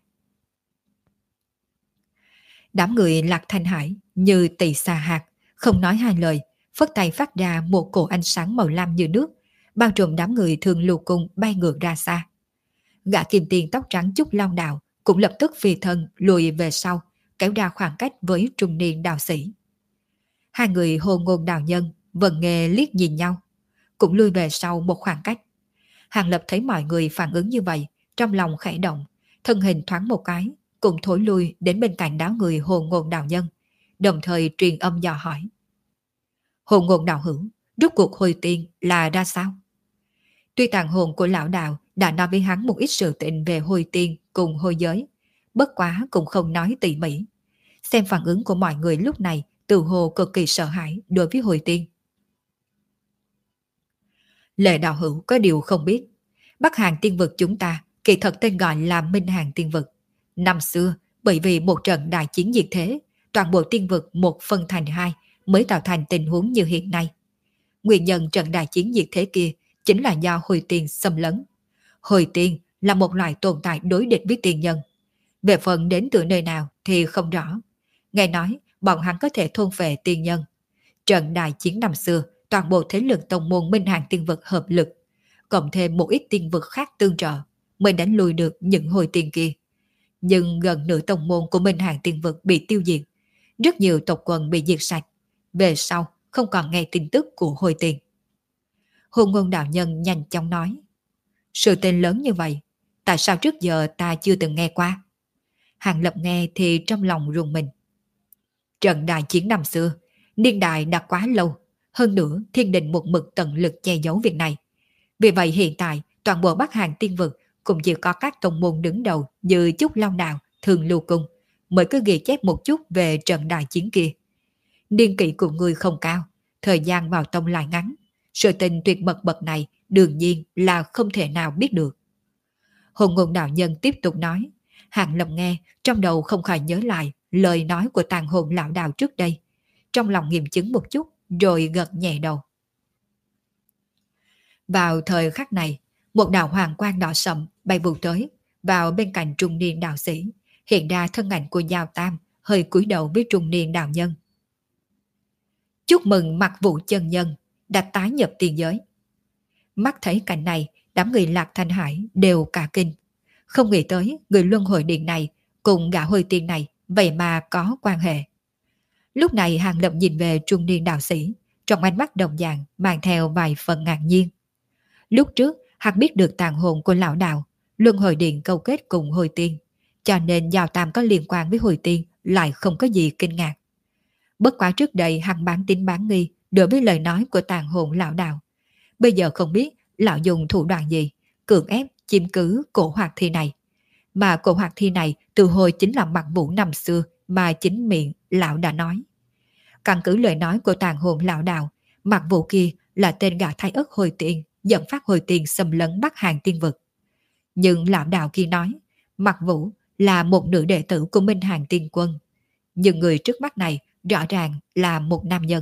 Đám người Lạc Thanh Hải như tỳ xà hạt, không nói hai lời, phất tay phát ra một cổ ánh sáng màu lam như nước, bao trùm đám người Thường Lưu Cung bay ngược ra xa. Gã kim tiền tóc trắng Trúc Long Đạo cũng lập tức phi thân lùi về sau, kéo ra khoảng cách với trung niên đạo sĩ. Hai người Hồ Ngôn đạo nhân vần nghề liếc nhìn nhau, cũng lui về sau một khoảng cách. Hàng Lập thấy mọi người phản ứng như vậy, trong lòng khẽ động, thân hình thoáng một cái, cùng thối lui đến bên cạnh đám người Hồ Ngôn đạo nhân, đồng thời truyền âm dò hỏi. Hồ Ngôn đạo hữu, rốt cuộc Hồi Tiên là ra sao? Tuy tàn hồn của lão đạo đã nói với hắn một ít sự tình về Hồi Tiên cùng Hồi Giới, bất quá cũng không nói tỉ mỉ. Xem phản ứng của mọi người lúc này, tự hồ cực kỳ sợ hãi đối với Hồi Tiên. Lệ đạo hữu có điều không biết, Bắc Hàn tiên vực chúng ta kỳ thật tên gọi là Minh Hàn tiên vực. Năm xưa, bởi vì một trận đại chiến diệt thế, toàn bộ tiên vực một phân thành hai mới tạo thành tình huống như hiện nay. Nguyên nhân trận đại chiến diệt thế kia chính là do Hồi Tiên xâm lấn. Hồi Tiên là một loại tồn tại đối địch với tiên nhân. Về phần đến từ nơi nào thì không rõ. Nghe nói bọn hắn có thể thôn phệ tiên nhân. Trận đại chiến năm xưa, toàn bộ thế lực tông môn Minh Hàn tiên vực hợp lực, cộng thêm một ít tiên vực khác tương trợ, mới đánh lùi được những Hồi Tiên kia. Nhưng gần nửa tông môn của Minh Hàn tiên vực bị tiêu diệt, rất nhiều tộc quần bị diệt sạch. Về sau không còn nghe tin tức của Hồi Tiên. Hồ Ngôn đạo nhân nhanh chóng nói. Sự tên lớn như vậy, tại sao trước giờ ta chưa từng nghe qua? Hàng Lập nghe thì trong lòng rùng mình. Trận đại chiến năm xưa, niên đại đã quá lâu, hơn nữa thiên đình một mực tận lực che giấu việc này. Vì vậy hiện tại toàn bộ Bắc Hàn tiên vực cũng chỉ có các tông môn đứng đầu như Trúc Long Đạo, Thường Lưu Cung mới cứ ghi chép một chút về trận đại chiến kia. Niên kỷ của người không cao, thời gian vào tông lại ngắn, sự tình tuyệt mật bậc này đương nhiên là không thể nào biết được. Hồ Ngôn đạo nhân tiếp tục nói, Hàng Lập nghe trong đầu không khỏi nhớ lại lời nói của tàn hồn lão đạo trước đây, trong lòng nghiệm chứng một chút rồi gật nhẹ đầu. Vào thời khắc này, một đạo hoàng quang đỏ sậm bay vụt tới, vào bên cạnh trung niên đạo sĩ, hiện ra thân ảnh của Giao Tam, hơi cúi đầu với trung niên đạo nhân. Chúc mừng Mặc Vũ chân nhân đã tái nhập tiên giới. Mắt thấy cảnh này, đám người Lạc Thanh Hải đều cả kinh. Không nghĩ tới người luân hồi điện này cùng gã Hồi Tiên này vậy mà có quan hệ. Lúc này Hàng Lập nhìn về trung niên đạo sĩ, trong ánh mắt đồng dạng mang theo vài phần ngạc nhiên. Lúc trước hắn biết được tàn hồn của lão đạo luân hồi điện câu kết cùng Hồi Tiên, cho nên Giao Tam có liên quan với Hồi Tiên lại không có gì kinh ngạc. Bất quá trước đây hắn bán tín bán nghi đối với lời nói của tàn hồn lão đạo. Bây giờ không biết lão dùng thủ đoạn gì cưỡng ép chiếm cứ cổ hoạt thi này. Mà cổ hoạt thi này từ hồi chính là Mặc Vũ năm xưa mà chính miệng lão đã nói. Căn cứ lời nói của tàn hồn lão đạo, Mặc Vũ kia là tên gã thái ất hồi tiền, dẫn phát hồi tiền xâm lấn Bắc Hàng tiên vực. Nhưng lão đạo kia nói, Mặc Vũ là một nữ đệ tử của Minh Hàng tiên quân. Nhưng người trước mắt này rõ ràng là một nam nhân.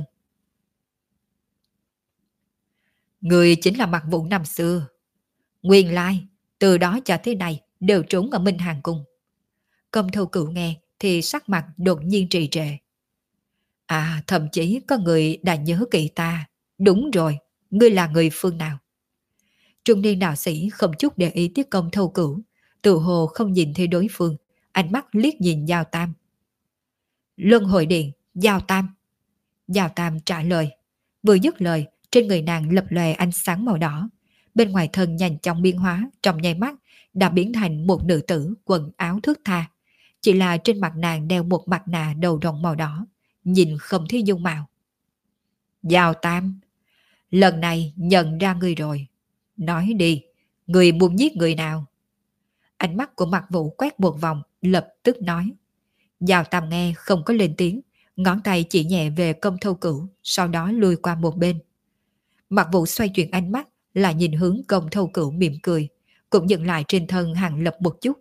Người chính là Mặc Vũ năm xưa. Nguyên lai, từ đó cho thế này đều trốn ở Minh Hàng cung. Công Thâu Cửu nghe thì sắc mặt đột nhiên trì trệ. À, thậm chí có người đã nhớ kỹ ta. Đúng rồi, ngươi là người phương nào? Trung niên đạo sĩ không chút để ý tiết Công Thâu Cửu, tự hồ không nhìn thấy đối phương, ánh mắt liếc nhìn Giao Tam. Luân hồi điện, Giao Tam. Giao Tam trả lời. Vừa dứt lời, trên người nàng lập lòe ánh sáng màu đỏ. Bên ngoài thân nhanh chóng biến hóa, trong nháy mắt đã biến thành một nữ tử quần áo thướt tha. Chỉ là trên mặt nàng đeo một mặt nạ đầu rồng màu đỏ, nhìn không thấy dung mạo. Giao Tam, lần này nhận ra ngươi rồi. Nói đi, người muốn giết người nào? Ánh mắt của Mặc Vũ quét một vòng, lập tức nói. Giao Tam nghe không có lên tiếng, ngón tay chỉ nhẹ về Công Thâu Cửu, sau đó lùi qua một bên. Mặc Vũ xoay chuyển ánh mắt, là nhìn hướng Công Thâu Cửu mỉm cười, cũng dừng lại trên thân Hàng Lập một chút.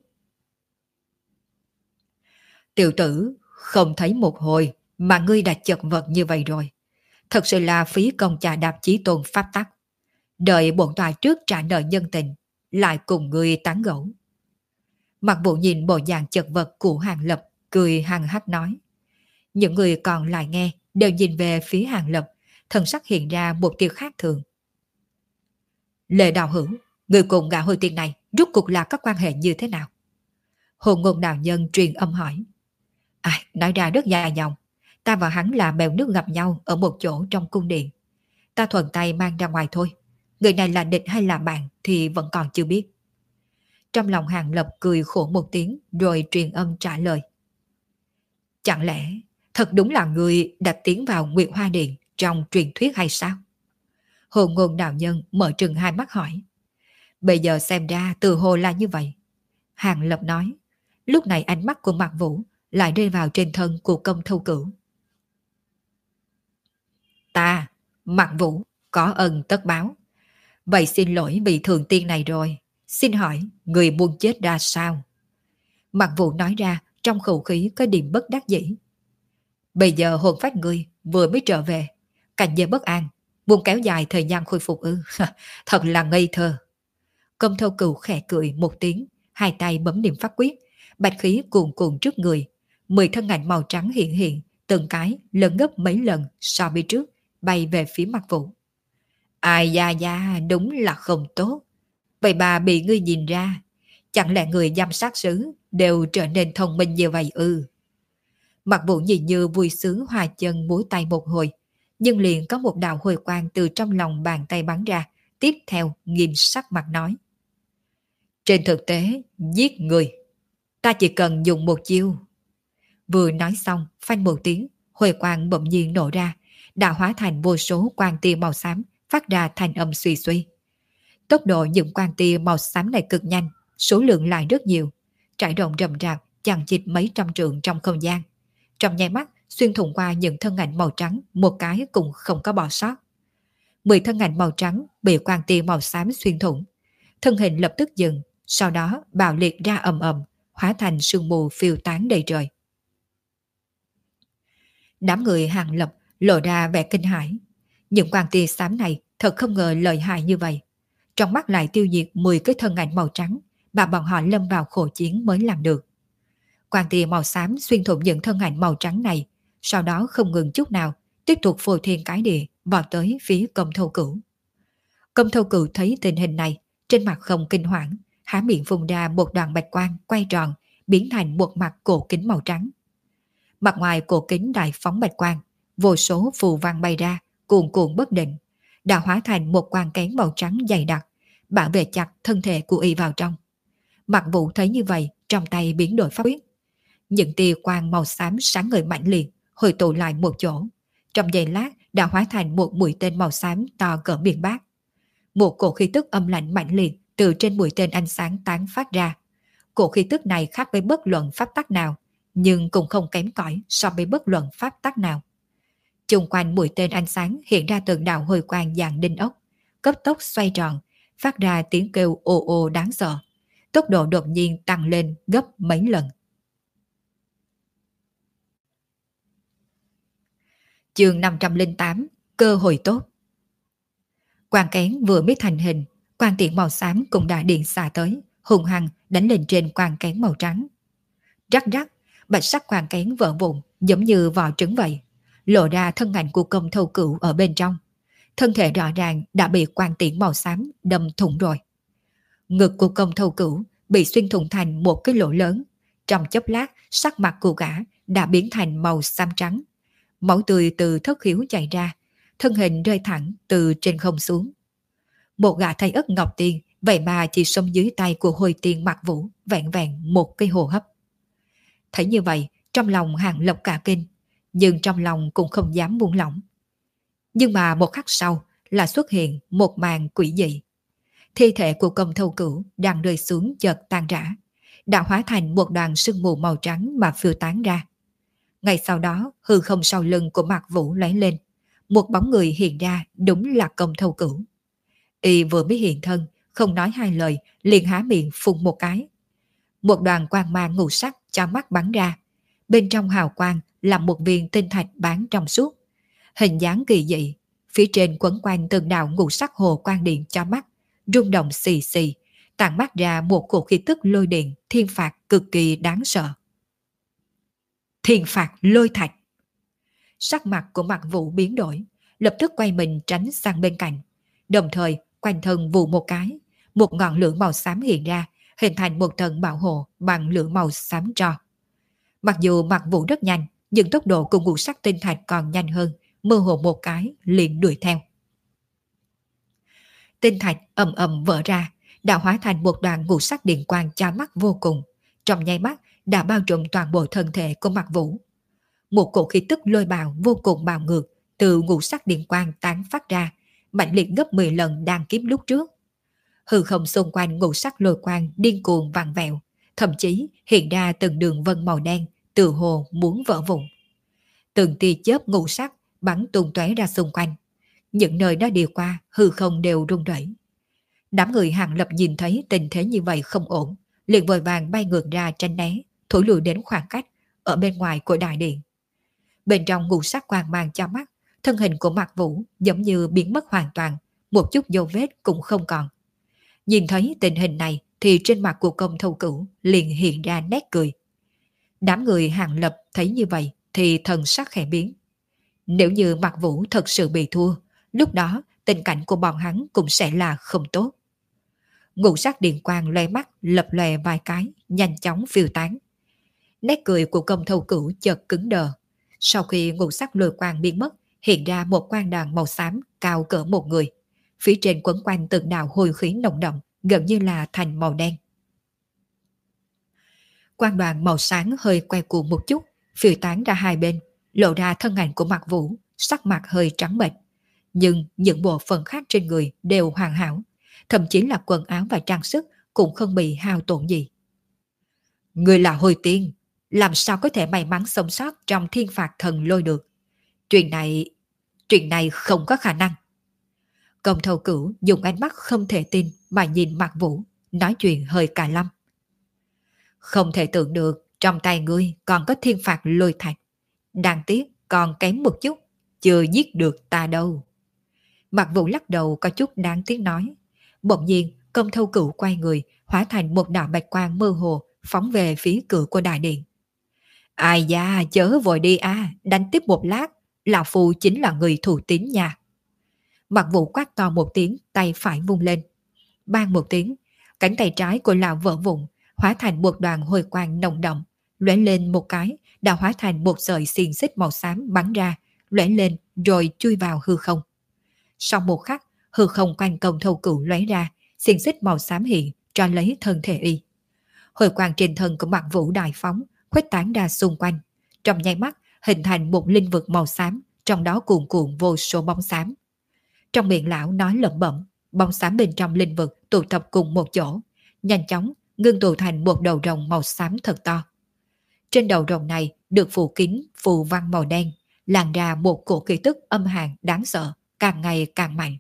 Tiểu tử, không thấy một hồi mà ngươi đã chật vật như vậy rồi. Thật sự là phí công chà đạp chí tôn pháp tắc. Đợi bổn tọa trước trả nợ nhân tình, lại cùng ngươi tán gẫu. Mặc Vũ nhìn bộ dạng chật vật của Hàng Lập, cười hằng hắc nói. Những người còn lại nghe đều nhìn về phía Hàng Lập, thần sắc hiện ra một tia khác thường. Lệ Đạo Hữu, người cùng gã hồi tiên này rốt cuộc là các quan hệ như thế nào? Hồn ngôn đạo nhân truyền âm hỏi. À, nói ra rất dài dòng. Ta và hắn là bèo nước gặp nhau ở một chỗ trong cung điện. Ta thuận tay mang ra ngoài thôi. Người này là địch hay là bạn thì vẫn còn chưa biết. Trong lòng Hàng Lập cười khổ một tiếng rồi truyền âm trả lời. Chẳng lẽ thật đúng là người đã tiến vào Nguyệt Hoa Điện trong truyền thuyết hay sao? Hồn ngôn đạo nhân mở trừng hai mắt hỏi. Bây giờ xem ra từ hồ là như vậy. Hàng Lập nói. Lúc này ánh mắt của Mặc Vũ lại rơi vào trên thân của Công Thâu Cửu. Ta, Mặc Vũ, có ân tất báo. Vậy xin lỗi vị thường tiên này rồi. Xin hỏi, người muốn chết ra sao? Mặc Vũ nói ra trong khẩu khí có điểm bất đắc dĩ. Bây giờ hồn phách người vừa mới trở về, cảnh giới bất an, muốn kéo dài thời gian khôi phục ư? Thật là ngây thơ. Công Thâu Cửu khẽ cười một tiếng, hai tay bấm niệm pháp quyết, bạch khí cuồn cuộn trước người, mười thân ảnh màu trắng hiện hiện, từng cái lớn gấp mấy lần so với trước, bay về phía Mặc Vũ. Ai da da, đúng là không tốt. Vậy bà bị ngươi nhìn ra, chẳng lẽ người giám sát sứ đều trở nên thông minh như vậy ư? Mặc Vũ nhìn như vui sướng hòa chân múa tay một hồi, nhưng liền có một đạo hồi quang từ trong lòng bàn tay bắn ra, tiếp theo nghiêm sắc mặt nói. Trên thực tế, giết người, ta chỉ cần dùng một chiêu. Vừa nói xong, phanh một tiếng, hồi quang bỗng nhiên nổ ra, đã hóa thành vô số quang tia màu xám, phát ra thành âm suy suy. Tốc độ những quang tia màu xám này cực nhanh, số lượng lại rất nhiều, trải rộng rầm rạp, chằng chịt mấy trăm trượng trong không gian. Trong nháy mắt, xuyên thủng qua những thân ảnh màu trắng, một cái cũng không có bỏ sót. Mười thân ảnh màu trắng bị quang tia màu xám xuyên thủng. Thân hình lập tức dừng, sau đó bạo liệt ra ầm ầm, hóa thành sương mù phiêu tán đầy trời. Đám người Hàng Lập lộ ra vẻ kinh hãi. Những quang tia xám này thật không ngờ lợi hại như vậy. Trong mắt lại tiêu diệt mười cái thân ảnh màu trắng mà bọn họ lâm vào khổ chiến mới làm được. Quang tia màu xám xuyên thủng những thân ảnh màu trắng này, sau đó không ngừng chút nào, tiếp tục phô thiên cái địa vọt tới phía Công Thâu Cửu. Công Thâu Cửu thấy tình hình này, trên mặt không kinh hoảng, há miệng phun ra một đoàn bạch quang quay tròn, biến thành một mặt cổ kính màu trắng. Mặt ngoài cổ kính đại phóng bạch quang, vô số phù văn bay ra, cuồn cuộn bất định, đã hóa thành một quang kén màu trắng dày đặc, bảo vệ chặt thân thể của y vào trong. Mặc Vũ thấy như vậy, trong tay biến đổi pháp quyết. Những tia quang màu xám sáng ngời mạnh liệt, hồi tụ lại một chỗ. Trong giây lát đã hóa thành một mũi tên màu xám to cỡ miền Bắc. Một cổ khí tức âm lạnh mạnh liệt từ trên mũi tên ánh sáng tán phát ra. Cổ khí tức này khác với bất luận pháp tắc nào, nhưng cũng không kém cỏi so với bất luận pháp tắc nào. Chung quanh mũi tên ánh sáng hiện ra từng đạo hồi quang dạng đinh ốc, cấp tốc xoay tròn, phát ra tiếng kêu ồ ồ đáng sợ. Tốc độ đột nhiên tăng lên gấp mấy lần. Chương năm trăm lẻ tám, cơ hội tốt. Quang kén vừa mới thành hình, quang tiễn màu xám cũng đã điện xạ tới, hùng hăng đánh lên trên quang kén màu trắng. Rắc rắc, bạch sắc quang kén vỡ vụn giống như vỏ trứng vậy, lộ ra thân ảnh của công thâu cửu ở bên trong. Thân thể rõ ràng đã bị quang tiễn màu xám đâm thủng rồi. Ngực của công thâu cửu bị xuyên thủng thành một cái lỗ lớn. Trong chốc lát, sắc mặt của gã đã biến thành màu xám trắng. Máu tươi từ thất khiếu chảy ra, thân hình rơi thẳng từ trên không xuống. Một gã thay ất ngọc tiên, vậy mà chỉ sống dưới tay của hồi tiên Mạc Vũ vẹn vẹn một cái hô hấp. Thấy như vậy, trong lòng Hàng Lập cả kinh, nhưng trong lòng cũng không dám buông lỏng. Nhưng mà một khắc sau là xuất hiện một màn quỷ dị. Thi thể của công thâu cửu đang rơi xuống chợt tan rã, đã hóa thành một đoàn sương mù màu trắng mà phiêu tán ra. Ngay sau đó, hư không sau lưng của Mạc Vũ lóe lên, một bóng người hiện ra, đúng là công thâu cửu. Y vừa mới hiện thân, không nói hai lời, liền há miệng phun một cái. Một đoàn quang mang ngũ sắc cho mắt bắn ra, bên trong hào quang là một viên tinh thạch bán trong suốt, hình dáng kỳ dị, phía trên quấn quanh từng đạo ngũ sắc hồ quang điện cho mắt, rung động xì xì, tản mát ra một cổ khí tức lôi điện thiên phạt cực kỳ đáng sợ. Thiên phạt lôi thạch. Sắc mặt của Mạc Vũ biến đổi, lập tức quay mình tránh sang bên cạnh, đồng thời quanh thân vù một cái, một ngọn lửa màu xám hiện ra, hình thành một tầng bảo hộ bằng lửa màu xám tro. Mặc dù Mạc Vũ rất nhanh, nhưng tốc độ của ngũ sắc tinh thạch còn nhanh hơn, mơ hồ một cái liền đuổi theo. Tinh thạch ầm ầm vỡ ra, đã hóa thành một đoàn ngũ sắc điện quang chói mắt vô cùng, trong nháy mắt đã bao trùm toàn bộ thân thể của Mạc Vũ. Một cổ khí tức lôi bạo vô cùng bạo ngược từ ngũ sắc điện quang tán phát ra, mạnh liệt gấp mười lần đan kiếm lúc trước. Hư không xung quanh ngũ sắc lôi quang điên cuồng vặn vẹo, thậm chí hiện ra từng đường vân màu đen, từ hồ muốn vỡ vụn. Từng tia chớp ngũ sắc bắn tung tóe ra xung quanh, những nơi nó đi qua hư không đều rung rẩy. Đám người Hàng Lập nhìn thấy tình thế như vậy không ổn, liền vội vàng bay ngược ra tránh né, thổi lùi đến khoảng cách ở bên ngoài của đại điện. Bên trong ngũ sắc quang mang cho mắt, thân hình của Mạc Vũ giống như biến mất hoàn toàn, một chút dấu vết cũng không còn. Nhìn thấy tình hình này thì trên mặt của công thâu cửu liền hiện ra nét cười. Đám người Hàng Lập thấy như vậy thì thần sắc khẽ biến. Nếu như Mạc Vũ thật sự bị thua, lúc đó tình cảnh của bọn hắn cũng sẽ là không tốt. Ngũ sắc điện quang loe mắt lập lòe vài cái, nhanh chóng phiêu tán. Nét cười của công thâu cửu chợt cứng đờ. Sau khi ngũ sắc lôi quang biến mất, hiện ra một quang đàn màu xám cao cỡ một người. Phía trên quấn quanh từng đạo hồi khí nồng đậm, gần như là thành màu đen. Quang đoàn màu sáng hơi quay cuồng một chút, phiêu tán ra hai bên, lộ ra thân ảnh của Mạc Vũ, sắc mặt hơi trắng bệch. Nhưng những bộ phận khác trên người đều hoàn hảo, thậm chí là quần áo và trang sức cũng không bị hao tổn gì. Người là hồi tiên, làm sao có thể may mắn sống sót trong thiên phạt thần lôi được? Chuyện này, chuyện này không có khả năng. Công thâu cửu dùng ánh mắt không thể tin mà nhìn Mạc Vũ, nói chuyện hơi cà lâm. Không thể tưởng được trong tay ngươi còn có thiên phạt lôi thạch. Đáng tiếc còn kém một chút, chưa giết được ta đâu. Mạc Vũ lắc đầu có chút đáng tiếc nói. Bỗng nhiên công thâu cửu quay người, hóa thành một đạo bạch quang mơ hồ, phóng về phía cửa của đại điện. Ai da, chớ vội đi a, đánh tiếp một lát, lão phu chính là người thủ tín nha. Mạc Vũ quát to một tiếng, tay phải vung lên. Bang một tiếng, cánh tay trái của lão vỡ vụn, hóa thành một đoàn hồi quang nồng đậm, lóe lên một cái, đã hóa thành một sợi xiềng xích màu xám bắn ra, lóe lên rồi chui vào hư không. Sau một khắc, hư không quanh công thâu cửu lóe ra, xiềng xích màu xám hiện cho lấy thân thể y. Hồi quang trên thân của Mạc Vũ đại phóng, khuếch tán ra xung quanh, trong nháy mắt hình thành một linh vực màu xám, trong đó cuồn cuộn vô số bóng xám. Trong miệng lão nói lẩm bẩm, bóng xám bên trong linh vực tụ tập cùng một chỗ, nhanh chóng ngưng tụ thành một đầu rồng màu xám thật to. Trên đầu rồng này được phủ kín phù văn màu đen, lan ra một cổ khí tức âm hàn đáng sợ, càng ngày càng mạnh.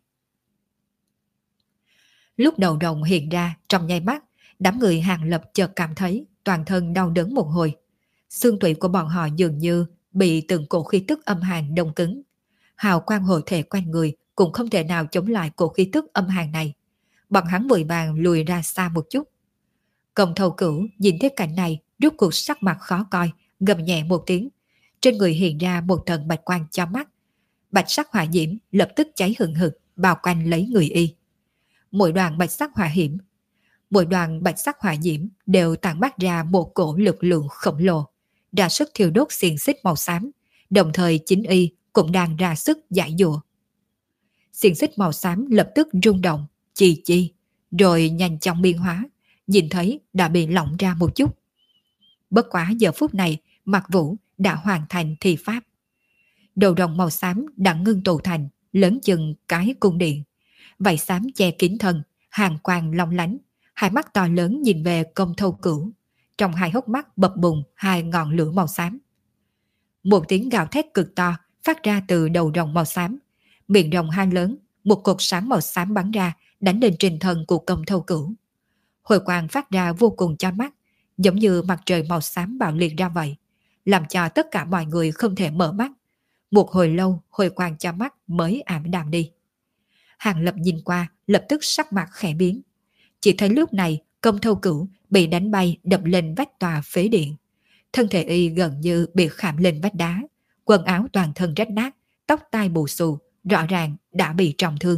Lúc đầu rồng hiện ra trong nháy mắt, đám người Hàng Lập chợt cảm thấy toàn thân đau đớn một hồi. Xương tủy của bọn họ dường như bị từng cổ khí tức âm hàn đông cứng. Hào quang hội thể quanh người cũng không thể nào chống lại cổ khí tức âm hàn này. Bọn hắn vội vàng lùi ra xa một chút. Công Thâu Cửu nhìn thấy cảnh này, rút cuộc sắc mặt khó coi, gầm nhẹ một tiếng. Trên người hiện ra một tầng bạch quang cho mắt. Bạch sắc hỏa diễm lập tức cháy hừng hực, bao quanh lấy người y. Mỗi đoàn bạch sắc hỏa hiểm, mỗi đoàn bạch sắc hỏa diễm đều tản mát ra một cổ lực lượng khổng lồ, ra sức thiêu đốt xiềng xích màu xám, đồng thời chính y cũng đang ra sức giải dụa. Xiềng xích màu xám lập tức rung động, chi chi, rồi nhanh chóng biến hóa, nhìn thấy đã bị lỏng ra một chút. Bất quá giờ phút này, Mạc Vũ đã hoàn thành thi pháp. Đầu rồng màu xám đã ngưng tụ thành lớn chừng cái cung điện, vảy xám che kín thân, hàn quang long lánh, hai mắt to lớn nhìn về Công Thâu Cửu, trong hai hốc mắt bập bùng hai ngọn lửa màu xám. Một tiếng gào thét cực to phát ra từ đầu rồng màu xám, miệng rồng hai lớn, một cột sáng màu xám bắn ra, đánh lên trên thân của Công Thâu Cửu. Hồi quang phát ra vô cùng chói mắt, giống như mặt trời màu xám bạo liệt ra vậy, làm cho tất cả mọi người không thể mở mắt. Một hồi lâu, hồi quang chói mắt mới ảm đạm đi. Hàng Lập nhìn qua, lập tức sắc mặt khẽ biến. Chỉ thấy lúc này, Công Thâu Cửu bị đánh bay đập lên vách tòa phế điện. Thân thể y gần như bị khảm lên vách đá, quần áo toàn thân rách nát, tóc tai bù xù, rõ ràng đã bị trọng thương.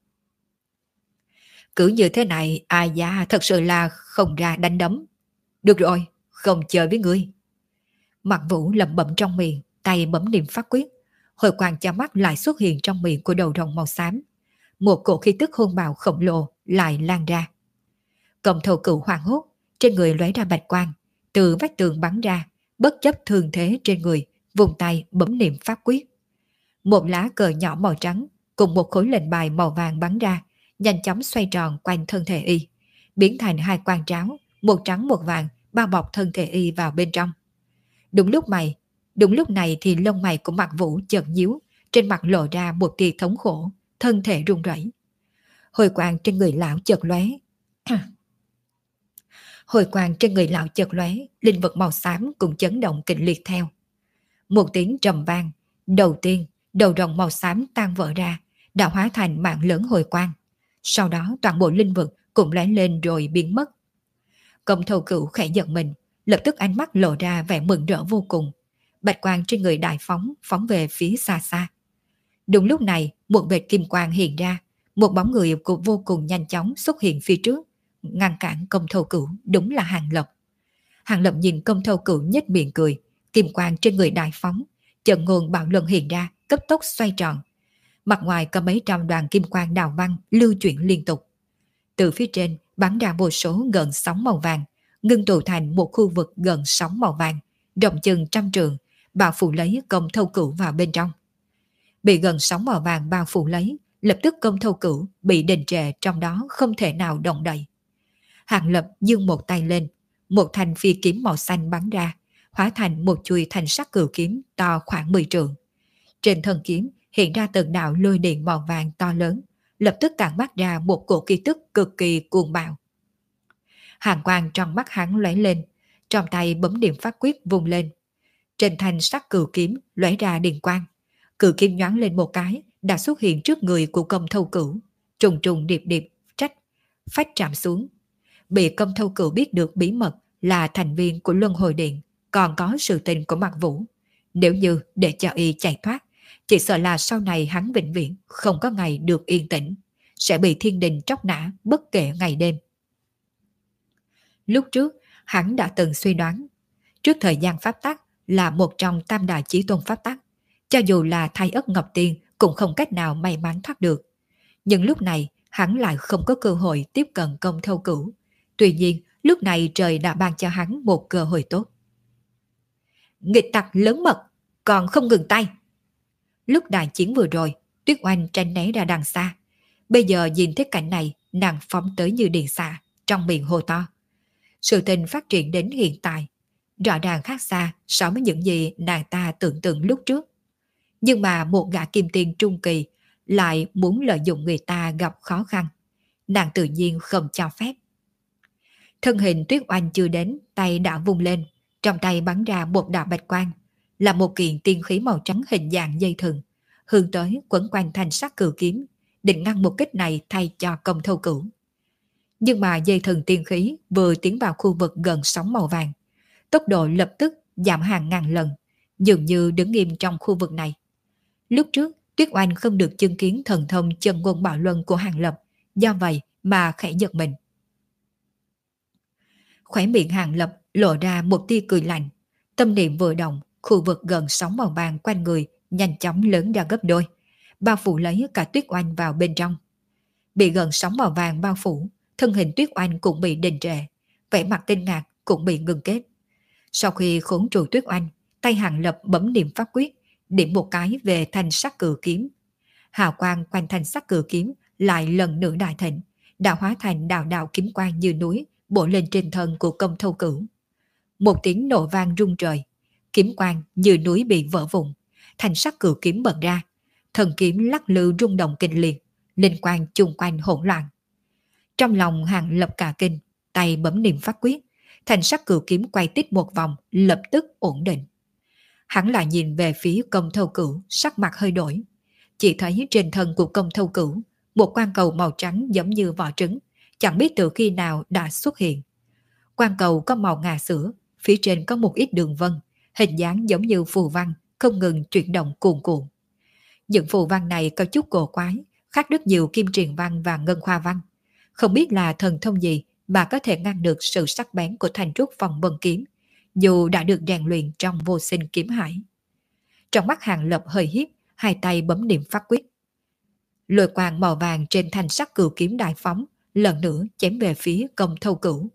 Cứ như thế này, ai da thật sự là không ra đánh đấm. Được rồi, không chơi với ngươi. Mạc Vũ lẩm bẩm trong miệng, tay bấm niệm pháp quyết. Hồi quang cho mắt lại xuất hiện trong miệng của đầu rồng màu xám. Một cổ khí tức hung bạo khổng lồ lại lan ra. Công Thâu Cửu hoảng hốt, trên người lóe ra bạch quang, từ vách tường bắn ra, bất chấp thương thế trên người, vùng tay bấm niệm pháp quyết. Một lá cờ nhỏ màu trắng cùng một khối lệnh bài màu vàng bắn ra, nhanh chóng xoay tròn quanh thân thể y, biến thành hai quang tráo, một trắng một vàng, bao bọc thân thể y vào bên trong. Đúng lúc này, đúng lúc này thì lông mày của Mạc Vũ chợt nhíu, trên mặt lộ ra một tia thống khổ, thân thể run rẩy. Hồi quang trên người lão chợt lóe. Hồi quang trên người lão chợt lóe, linh vật màu xám cũng chấn động kịch liệt theo. Một tiếng trầm vang, đầu tiên, đầu rồng màu xám tan vỡ ra, đã hóa thành mạng lớn hồi quang. Sau đó toàn bộ linh vật cũng lóe lên rồi biến mất. Công Thâu Cửu khẽ giật mình, lập tức ánh mắt lộ ra vẻ mừng rỡ vô cùng. Bạch quang trên người đại phóng, phóng về phía xa xa. Đúng lúc này, một vệt kim quang hiện ra, một bóng người cũng vô cùng nhanh chóng xuất hiện phía trước, ngăn cản Công Thâu Cửu, đúng là Hàng Lập. Hàng Lập nhìn Công Thâu Cửu nhếch miệng cười, kim quang trên người đại phóng, trận nguồn bạo luân hiện ra, cấp tốc xoay tròn. Mặt ngoài có mấy trăm đoàn kim quang đào văng lưu chuyển liên tục. Từ phía trên bắn ra vô số gợn sóng màu vàng, ngưng tụ thành một khu vực gợn sóng màu vàng, rộng chừng trăm trường, bao phủ lấy Công Thâu Cửu vào bên trong. Bị gợn sóng màu vàng bao phủ lấy, lập tức Công Thâu Cửu bị đình trệ trong đó, không thể nào động đậy. Hàng Lập giương một tay lên, một thanh phi kiếm màu xanh bắn ra, hóa thành một chuôi thanh sắc cửu kiếm to khoảng mười trượng. Trên thân kiếm hiện ra từng đạo lôi điện màu vàng to lớn, lập tức tản mát ra một cổ khí tức cực kỳ cuồng bạo. Hàn quang trong mắt hắn lóe lên, trong tay bấm điểm pháp quyết vung lên. Trên thanh sắc cửu kiếm lóe ra điện quang, cửu kiếm nhoáng lên một cái đã xuất hiện trước người của Công Thâu Cửu, trùng trùng điệp điệp trách phách chạm xuống. Bị Công Thâu Cửu biết được bí mật là thành viên của Luân Hồi Điện, còn có sự tình của Mạc Vũ. Nếu như để cho y chạy thoát, chỉ sợ là sau này hắn vĩnh viễn không có ngày được yên tĩnh, sẽ bị thiên đình tróc nã bất kể ngày đêm. Lúc trước, hắn đã từng suy đoán, trước thời gian pháp tắc là một trong tam đại chí tôn pháp tắc, cho dù là Thái Ất Ngọc Tiên cũng không cách nào may mắn thoát được. Nhưng lúc này, hắn lại không có cơ hội tiếp cận Công Thâu Cửu. Tuy nhiên, lúc này trời đã ban cho hắn một cơ hội tốt. Nghịch tặc lớn mật, còn không ngừng tay. Lúc đại chiến vừa rồi, Tuyết Oanh tránh né ra đằng xa. Bây giờ nhìn thấy cảnh này, nàng phóng tới như điện xạ, trong miệng hô to. Sự tình phát triển đến hiện tại, rõ ràng khác xa so với những gì nàng ta tưởng tượng lúc trước. Nhưng mà một gã kim tiên trung kỳ lại muốn lợi dụng người ta gặp khó khăn. Nàng tự nhiên không cho phép. Thân hình Tuyết Oanh chưa đến, tay đã vung lên, trong tay bắn ra một đạo bạch quang, là một kiện tiên khí màu trắng hình dạng dây thừng, hướng tới quấn quanh thanh sắc cự kiếm, định ngăn một kích này thay cho công thâu cửu. Nhưng mà dây thừng tiên khí vừa tiến vào khu vực gần sóng màu vàng, tốc độ lập tức giảm hàng ngàn lần, dường như đứng im trong khu vực này. Lúc trước, Tuyết Oanh không được chứng kiến thần thông chân ngôn bạo luân của Hàng Lập, do vậy mà khẽ giật mình. Khóe miệng Hàng Lập lộ ra một tia cười lạnh, tâm niệm vừa động, khu vực gần sóng màu vàng quanh người nhanh chóng lớn ra gấp đôi, bao phủ lấy cả Tuyết Oanh vào bên trong. Bị gần sóng màu vàng bao phủ, thân hình Tuyết Oanh cũng bị đình trệ, vẻ mặt kinh ngạc cũng bị ngưng kết. Sau khi khốn trụ Tuyết Oanh, tay Hàng Lập bấm niệm pháp quyết, điểm một cái về thanh sắc cự kiếm. Hào quang quanh thanh sắc cự kiếm lại lần nữa đại thịnh, đã hóa thành đạo đạo kiếm quang như núi bổ lên trên thân của công thâu cửu. Một tiếng nổ vang rung trời, kiếm quang như núi bị vỡ vụn, thanh sắc cự kiếm bật ra, thần kiếm lắc lư rung động kinh liệt, linh quang chung quanh hỗn loạn. Trong lòng Hàng Lập cả kinh, tay bấm niệm pháp quyết, thanh sắc cự kiếm quay tít một vòng, lập tức ổn định. Hắn lại nhìn về phía công thâu cửu, sắc mặt hơi đổi. Chỉ thấy trên thân của công thâu cửu, một quan cầu màu trắng giống như vỏ trứng, chẳng biết từ khi nào đã xuất hiện. Quan cầu có màu ngà sữa, phía trên có một ít đường vân, hình dáng giống như phù văn, không ngừng chuyển động cuồn cuộn. Những phù văn này có chút cổ quái, khác rất nhiều kim truyền văn và ngân khoa văn. Không biết là thần thông gì mà có thể ngăn được sự sắc bén của thanh trúc phong vân kiếm, dù đã được rèn luyện trong vô sinh kiếm hải. Trong mắt Hàng Lập hơi hiếp, hai tay bấm niệm pháp quyết. Lôi quang màu vàng trên thanh sắc cửu kiếm đại phóng, lần nữa chém về phía công thâu cửu.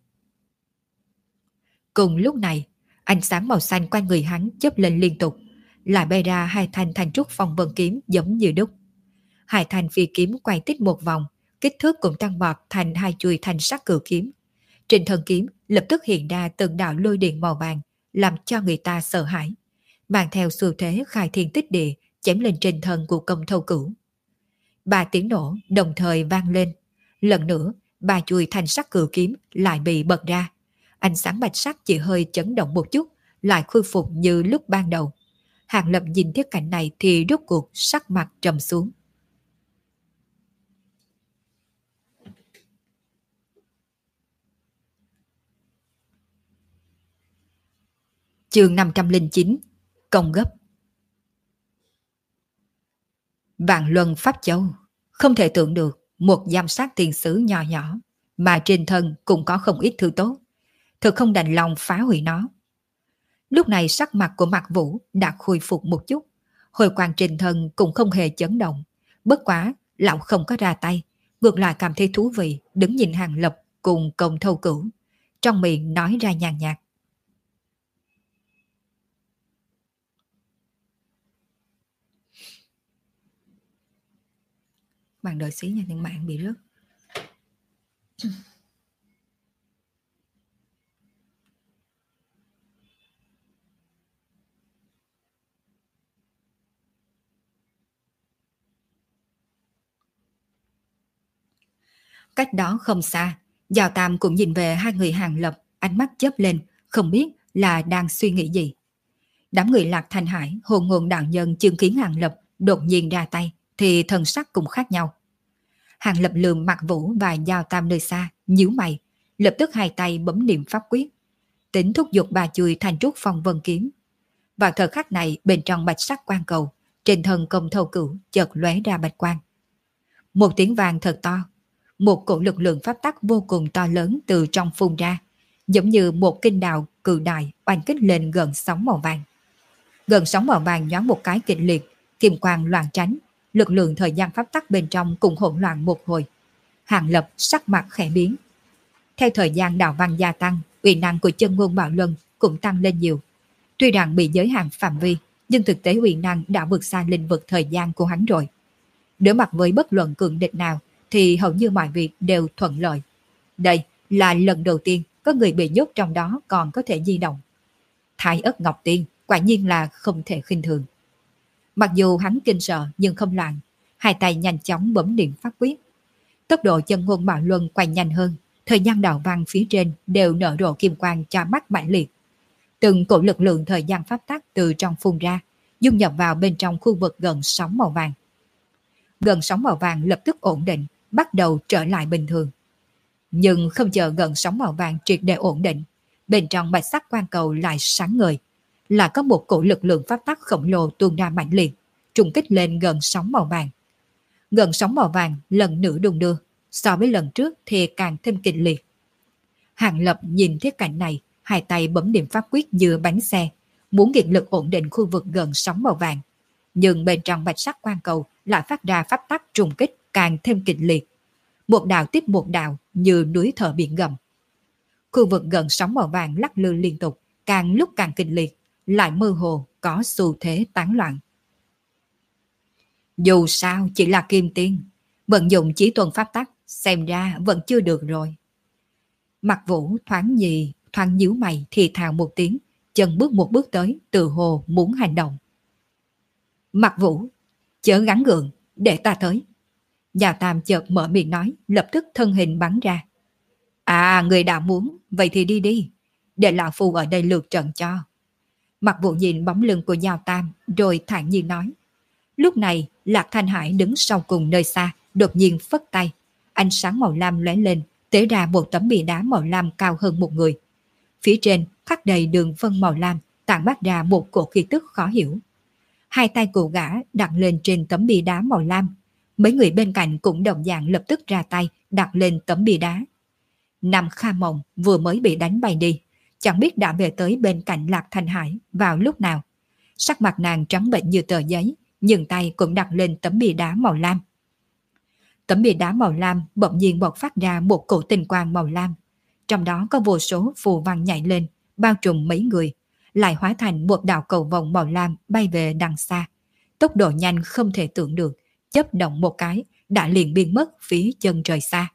Cùng lúc này, ánh sáng màu xanh quanh người hắn chớp lên liên tục, lại bay ra hai thanh thanh trúc phong vân kiếm giống như đúc. Hai thanh phi kiếm quay tít một vòng, kích thước cũng tăng vọt thành hai chuôi thanh sắc cửu kiếm. Trên thân kiếm lập tức hiện ra từng đạo lôi điện màu vàng, làm cho người ta sợ hãi, mang theo xu thế khai thiên tích địa chém lên trên thân của công thâu cửu. Ba tiếng nổ đồng thời vang lên, lần nữa ba chuôi thanh sắc cửu kiếm lại bị bật ra, ánh sáng bạch sắc chỉ hơi chấn động một chút, lại khôi phục như lúc ban đầu. Hàng Lập nhìn thấy cảnh này thì rốt cuộc sắc mặt trầm xuống. Chương năm trăm lẻ chín, Công gấp. Vạn luân pháp châu, không thể tưởng được một giám sát tiền sứ nhỏ nhỏ mà trên thân cũng có không ít thứ tốt, thật không đành lòng phá hủy nó. Lúc này sắc mặt của Mạc Vũ đã khôi phục một chút, hồi quang trên thân cũng không hề chấn động, bất quá lão không có ra tay, ngược lại cảm thấy thú vị, đứng nhìn Hàng Lập cùng công thâu cửu, trong miệng nói ra nhàn nhạt. Bạn đợi xí nha, nhưng mạng bị rớt. Cách đó không xa, Giào Tam cũng nhìn về hai người Hàng Lập, ánh mắt chớp lên, không biết là đang suy nghĩ gì. Đám người Lạc Thanh Hải, hồn ngôn đạo nhân chứng kiến Hàng Lập đột nhiên ra tay, thì thần sắc cũng khác nhau. Hàng Lập lườm Mạc Vũ và Giào Tam nơi xa, nhíu mày, lập tức hai tay bấm niệm pháp quyết, tính thúc giục bà chùi thành trúc phong vân kiếm. Vào thời khắc này, bên trong bạch sắc quan cầu, trên thân công thâu cửu chợt lóe ra bạch quang. Một tiếng vang thật to, một cổ lực lượng pháp tắc vô cùng to lớn từ trong phun ra, giống như một kinh đào cự đại oanh kích lên gần sóng màu vàng. Gần sóng màu vàng nhoáng một cái kịch liệt, kim quang loạn tránh, lực lượng thời gian pháp tắc bên trong cũng hỗn loạn một hồi. Hàng Lập sắc mặt khẽ biến. Theo thời gian đạo văn gia tăng, uy năng của chân ngôn bạo luân cũng tăng lên nhiều. Tuy rằng bị giới hạn phạm vi, nhưng thực tế uy năng đã vượt xa lĩnh vực thời gian của hắn rồi. Đối mặt với bất luận cường địch nào thì hầu như mọi việc đều thuận lợi. Đây là lần đầu tiên có người bị nhốt trong đó còn có thể di động. Thái ất Ngọc Tiên quả nhiên là không thể khinh thường. Mặc dù hắn kinh sợ nhưng không loạn, hai tay nhanh chóng bấm niệm pháp quyết. Tốc độ chân ngôn bạo luân quay nhanh hơn, thời gian đạo văn phía trên đều nở rộ kim quang cho mắt mãnh liệt. Từng cổ lực lượng thời gian pháp tắc từ trong phun ra, dung nhập vào bên trong khu vực gần sóng màu vàng. Gần sóng màu vàng lập tức ổn định, bắt đầu trở lại bình thường. Nhưng không chờ gần sóng màu vàng triệt để ổn định, bên trong bạch sắc quang cầu lại sáng ngời, là có một cổ lực lượng pháp tắc khổng lồ tuôn ra mạnh liệt, trùng kích lên gần sóng màu vàng. Gần sóng màu vàng lần nữa đung đưa, so với lần trước thì càng thêm kịch liệt. Hàng Lập nhìn thấy cảnh này, hai tay bấm niệm pháp quyết như bánh xe, muốn kiệt lực ổn định khu vực gần sóng màu vàng. Nhưng bên trong bạch sắc quang cầu lại phát ra pháp tắc trùng kích càng thêm kịch liệt. Một đạo tiếp một đạo như núi thở biển gầm. Khu vực gần sóng màu vàng lắc lư liên tục, càng lúc càng kịch liệt, lại mơ hồ có xu thế tán loạn. Dù sao chỉ là kim tiên, vận dụng chí tuần pháp tắc, xem ra vẫn chưa được rồi. Mặt Vũ thoáng nhì, thoáng nhíu mày thì thào một tiếng, chân bước một bước tới, từ hồ muốn hành động. Mặt Vũ, chớ gắng gượng, để ta tới. Già Tam chợt mở miệng nói, lập tức thân hình bắn ra. À, người đã muốn, vậy thì đi đi, để lão phu ở đây lượt trận cho. Mặt Vũ nhìn bóng lưng của Giao Tam, rồi thản nhiên nói. Lúc này, Lạc Thanh Hải đứng sau cùng nơi xa, đột nhiên phất tay. Ánh sáng màu lam lóe lên, tế ra một tấm bia đá màu lam cao hơn một người. Phía trên khắc đầy đường vân màu lam, tản mát ra một cổ khí tức khó hiểu. Hai tay của gã đặt lên trên tấm bia đá màu lam. Mấy người bên cạnh cũng đồng dạng lập tức ra tay đặt lên tấm bia đá. Nam Kha Mộng vừa mới bị đánh bay đi, chẳng biết đã về tới bên cạnh Lạc Thanh Hải vào lúc nào. Sắc mặt nàng trắng bệch như tờ giấy, nhưng tay cũng đặt lên tấm bia đá màu lam. Tấm bia đá màu lam bỗng nhiên bộc phát ra một cổ tinh quang màu lam. Trong đó có vô số phù văn nhảy lên, bao trùm mấy người, lại hóa thành một đạo cầu vồng màu lam bay về đằng xa. Tốc độ nhanh không thể tưởng được, chớp động một cái, đã liền biến mất phía chân trời xa.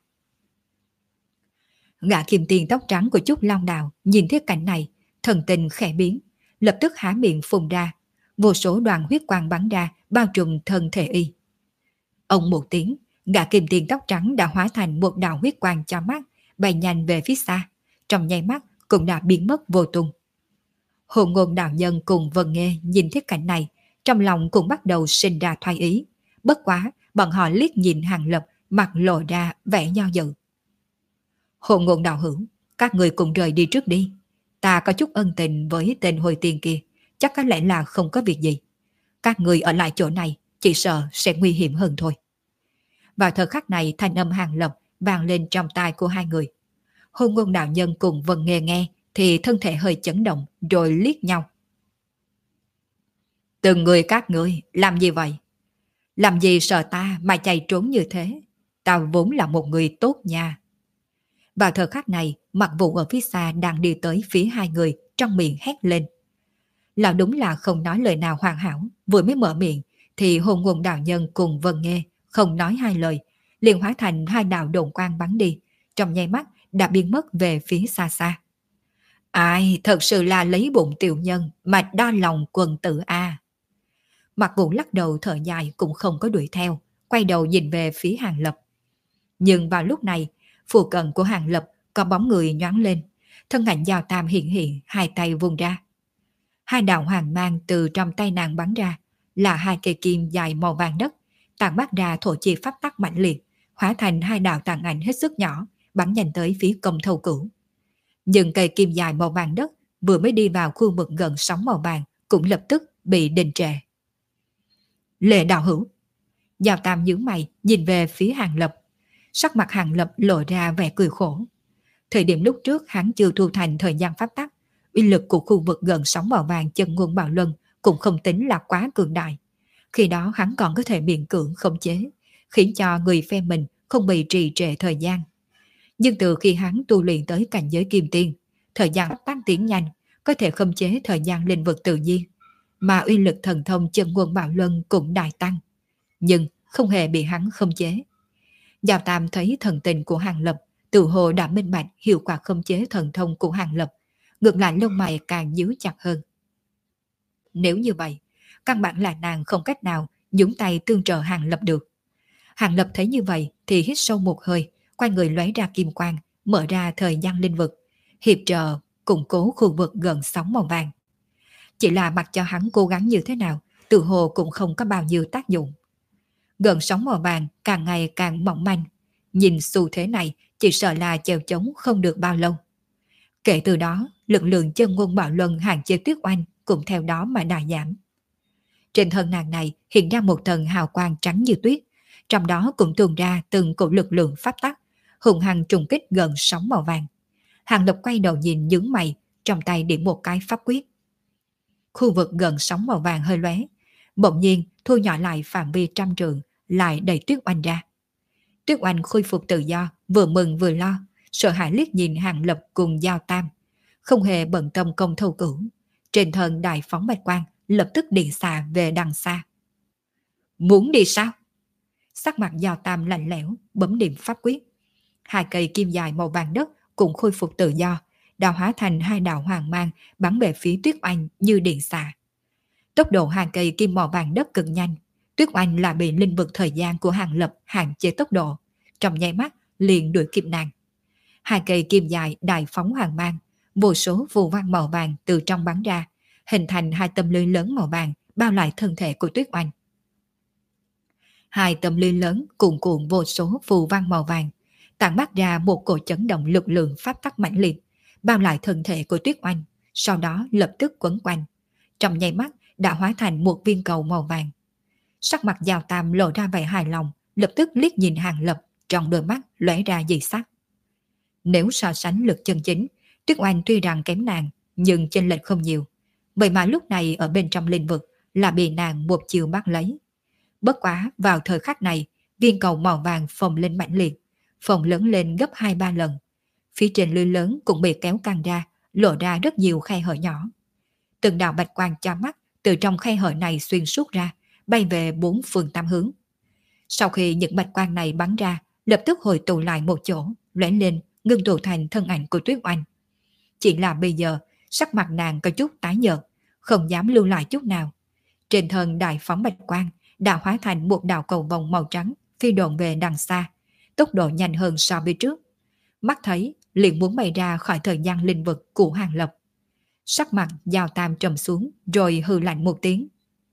Gã kim tiền tóc trắng của Trúc Long Đào nhìn thấy cảnh này, thần tình khẽ biến, lập tức há miệng phun ra, vô số đoàn huyết quang bắn ra, bao trùm thân thể y. Ông một tiếng, gã kim tiền tóc trắng đã hóa thành một đạo huyết quang cho mắt, bay nhanh về phía xa, trong nháy mắt cũng đã biến mất vô tung. Hồ Ngôn đạo nhân cùng Vân Nghê nhìn thấy cảnh này, trong lòng cũng bắt đầu sinh ra thoái ý. Bất quá, bọn họ liếc nhìn Hàng Lập, mặt lộ ra vẻ do dự. Hồ Ngôn đạo hữu, các người cùng rời đi trước đi. Ta có chút ân tình với tên hồi tiền kia, chắc có lẽ là không có việc gì. Các người ở lại chỗ này, chỉ sợ sẽ nguy hiểm hơn thôi. Vào thời khắc này, thanh âm Hàng Lập vang lên trong tai của hai người. Hồ Ngôn đạo nhân cùng Vân Nghê nghe thì thân thể hơi chấn động, rồi liếc nhau. Từng người các người làm gì vậy? Làm gì sợ ta mà chạy trốn như thế? Ta vốn là một người tốt nha. Vào thời khắc này, Mặc Vũ ở phía xa đang đi tới phía hai người, trong miệng hét lên. Lão đúng là không nói lời nào hoàn hảo, vừa mới mở miệng thì Hồn Ngôn đạo nhân cùng Vân Nghê không nói hai lời, liền hóa thành hai đạo đồn quang bắn đi, trong nháy mắt đã biến mất về phía xa xa. Ai, thật sự là lấy bụng tiểu nhân mà đo lòng quần tử a. Mặc Vũ lắc đầu thở dài cũng không có đuổi theo, quay đầu nhìn về phía Hàng Lập. Nhưng vào lúc này, phụ cận của Hàng Lập có bóng người nhoáng lên, thân ảnh Giao Tam hiện hiện, hai tay vung ra. Hai đạo hoàng mang từ trong tay nàng bắn ra, là hai cây kim dài màu vàng đất, tản mát ra thổ chi pháp tắc mạnh liệt, hóa thành hai đạo tàn ảnh hết sức nhỏ, bắn nhanh tới phía Công Thâu Cửu. Nhưng cây kim dài màu vàng đất vừa mới đi vào khu vực gần sóng màu vàng cũng lập tức bị đình trệ. Lệ đạo hữu. Giao Tam nhướng mày nhìn về phía Hàng Lập. Sắc mặt Hàng Lập lộ ra vẻ cười khổ. Thời điểm lúc trước hắn chưa thu thành thời gian pháp tắc, uy lực của khu vực gần sóng màu vàng chân nguồn bạo luân cũng không tính là quá cường đại. Khi đó hắn còn có thể miễn cưỡng khống chế, khiến cho người phe mình không bị trì trệ thời gian. Nhưng từ khi hắn tu luyện tới cảnh giới kim tiên, thời gian tăng tiến nhanh, có thể khống chế thời gian linh vực tự nhiên, mà uy lực thần thông chân nguồn bạo luân cũng đại tăng, nhưng không hề bị hắn khống chế. Giao Tam thấy thần tình của Hàng Lập, tự hồ đã minh bạch hiệu quả khống chế thần thông của Hàng Lập, ngược lại lông mày càng nhíu chặt hơn. Nếu như vậy, căn bản là nàng không cách nào nhúng tay tương trợ Hàng Lập được. Hàng Lập thấy như vậy thì hít sâu một hơi, quay người lóe ra kim quang, mở ra thời gian linh vực, hiệp trợ củng cố khu vực gần sóng màu vàng. Chỉ là mặc cho hắn cố gắng như thế nào, tự hồ cũng không có bao nhiêu tác dụng. Gần sóng màu vàng càng ngày càng mỏng manh, nhìn xu thế này chỉ sợ là chèo chống không được bao lâu. Kể từ đó, lực lượng chân ngôn bạo luân hạn chế Tuyết Oanh cũng theo đó mà đà giảm. Trên thân nàng này hiện ra một tầng hào quang trắng như tuyết, trong đó cũng tuôn ra từng cổ lực lượng pháp tắc, hùng hăng trùng kích gần sóng màu vàng. Hàng Lập quay đầu nhìn nhướng mày, trong tay điểm một cái pháp quyết. Khu vực gần sóng màu vàng hơi lóe, bỗng nhiên thu nhỏ lại phạm vi trăm trượng, lại đẩy Tuyết Oanh ra. Tuyết Oanh khôi phục tự do, vừa mừng vừa lo, sợ hãi liếc nhìn Hàng Lập cùng Giao Tam, không hề bận tâm công thâu cửu. Trên thân đại phóng bạch quang, lập tức điện xà về đằng xa. Muốn đi sao? Sắc mặt Giao Tam lạnh lẽo, bấm điểm pháp quyết. Hai cây kim dài màu vàng đất cũng khôi phục tự do, đào hóa thành hai đạo hoàng mang bắn về phía Tuyết Oanh như điện xà. Tốc độ hai cây kim màu vàng đất cực nhanh, Tuyết Oanh là bị linh vực thời gian của Hàng Lập hạn chế tốc độ, trong nháy mắt liền đuổi kịp nàng. Hai cây kim dài đại phóng hoàng mang, vô số phù văn màu vàng từ trong bắn ra, hình thành hai tấm lưới lớn màu vàng bao lại thân thể của Tuyết Oanh. Hai tấm lưới lớn cuồn cuộn vô số phù văn màu vàng, tản mát ra một cổ chấn động lực lượng pháp tắc mãnh liệt, bao lại thân thể của Tuyết Oanh, sau đó lập tức quấn quanh. Trong nháy mắt đã hóa thành một viên cầu màu vàng. Sắc mặt Giao Tam lộ ra vẻ hài lòng, lập tức liếc nhìn Hàng Lập, trong đôi mắt lóe ra dị sắc. Nếu so sánh lực chân chính, Tuyết Oanh tuy rằng kém nàng, nhưng chênh lệch không nhiều. Vậy mà lúc này ở bên trong linh vực là bị nàng một chiều bắt lấy. Bất quá vào thời khắc này, viên cầu màu vàng phồng lên mãnh liệt, phồng lớn lên gấp hai ba lần. Phía trên lưới lớn cũng bị kéo căng ra, lộ ra rất nhiều khe hở nhỏ. Từng đạo bạch quang chói mắt từ trong khe hở này xuyên suốt ra, bay về bốn phương tám hướng. Sau khi những bạch quang này bắn ra, lập tức hồi tụ lại một chỗ, lóe lên, ngưng tụ thành thân ảnh của Tuyết Oanh. Chỉ là bây giờ, sắc mặt nàng có chút tái nhợt, không dám lưu lại chút nào. Trên thân đại phóng bạch quang đã hóa thành một đạo cầu vồng màu trắng phi độn về đằng xa, tốc độ nhanh hơn so với trước. Mắt thấy liền muốn bay ra khỏi thời gian linh vực của Hàng Lập. Sắc mặt Giao Tam trầm xuống rồi hừ lạnh một tiếng.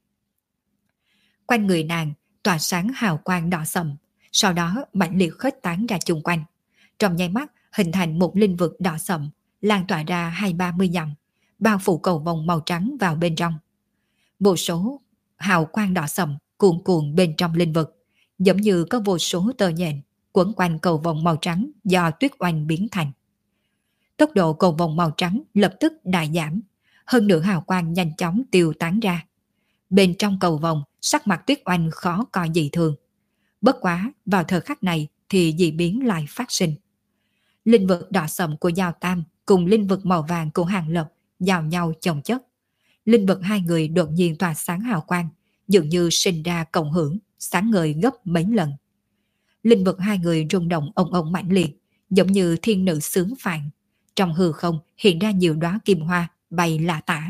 Quanh người nàng tỏa sáng hào quang đỏ sậm, sau đó mãnh liệt khuếch tán ra chung quanh. Trong nháy mắt hình thành một linh vực đỏ sậm, lan tỏa ra hai ba mươi dặm, bao phủ cầu vồng màu trắng vào bên trong. Vô số hào quang đỏ sậm cuồn cuộn bên trong linh vực, giống như có vô số tơ nhện quấn quanh cầu vồng màu trắng do Tuyết Oanh biến thành. Tốc độ cầu vồng màu trắng lập tức đại giảm, hơn nữa hào quang nhanh chóng tiêu tán ra. Bên trong cầu vồng, sắc mặt Tuyết Oanh khó coi dị thường. Bất quá, vào thời khắc này thì dị biến lại phát sinh. Linh vực đỏ sậm của Giao Tam cùng linh vực màu vàng của Hàng Lập giao nhau chồng chất. Linh vực hai người đột nhiên tỏa sáng hào quang, dường như sinh ra cộng hưởng, sáng ngời gấp mấy lần. Linh vực hai người rung động ong ong mãnh liệt, giống như thiên nữ sướng phạn. Trong hư không hiện ra nhiều đóa kim hoa bay lả tả.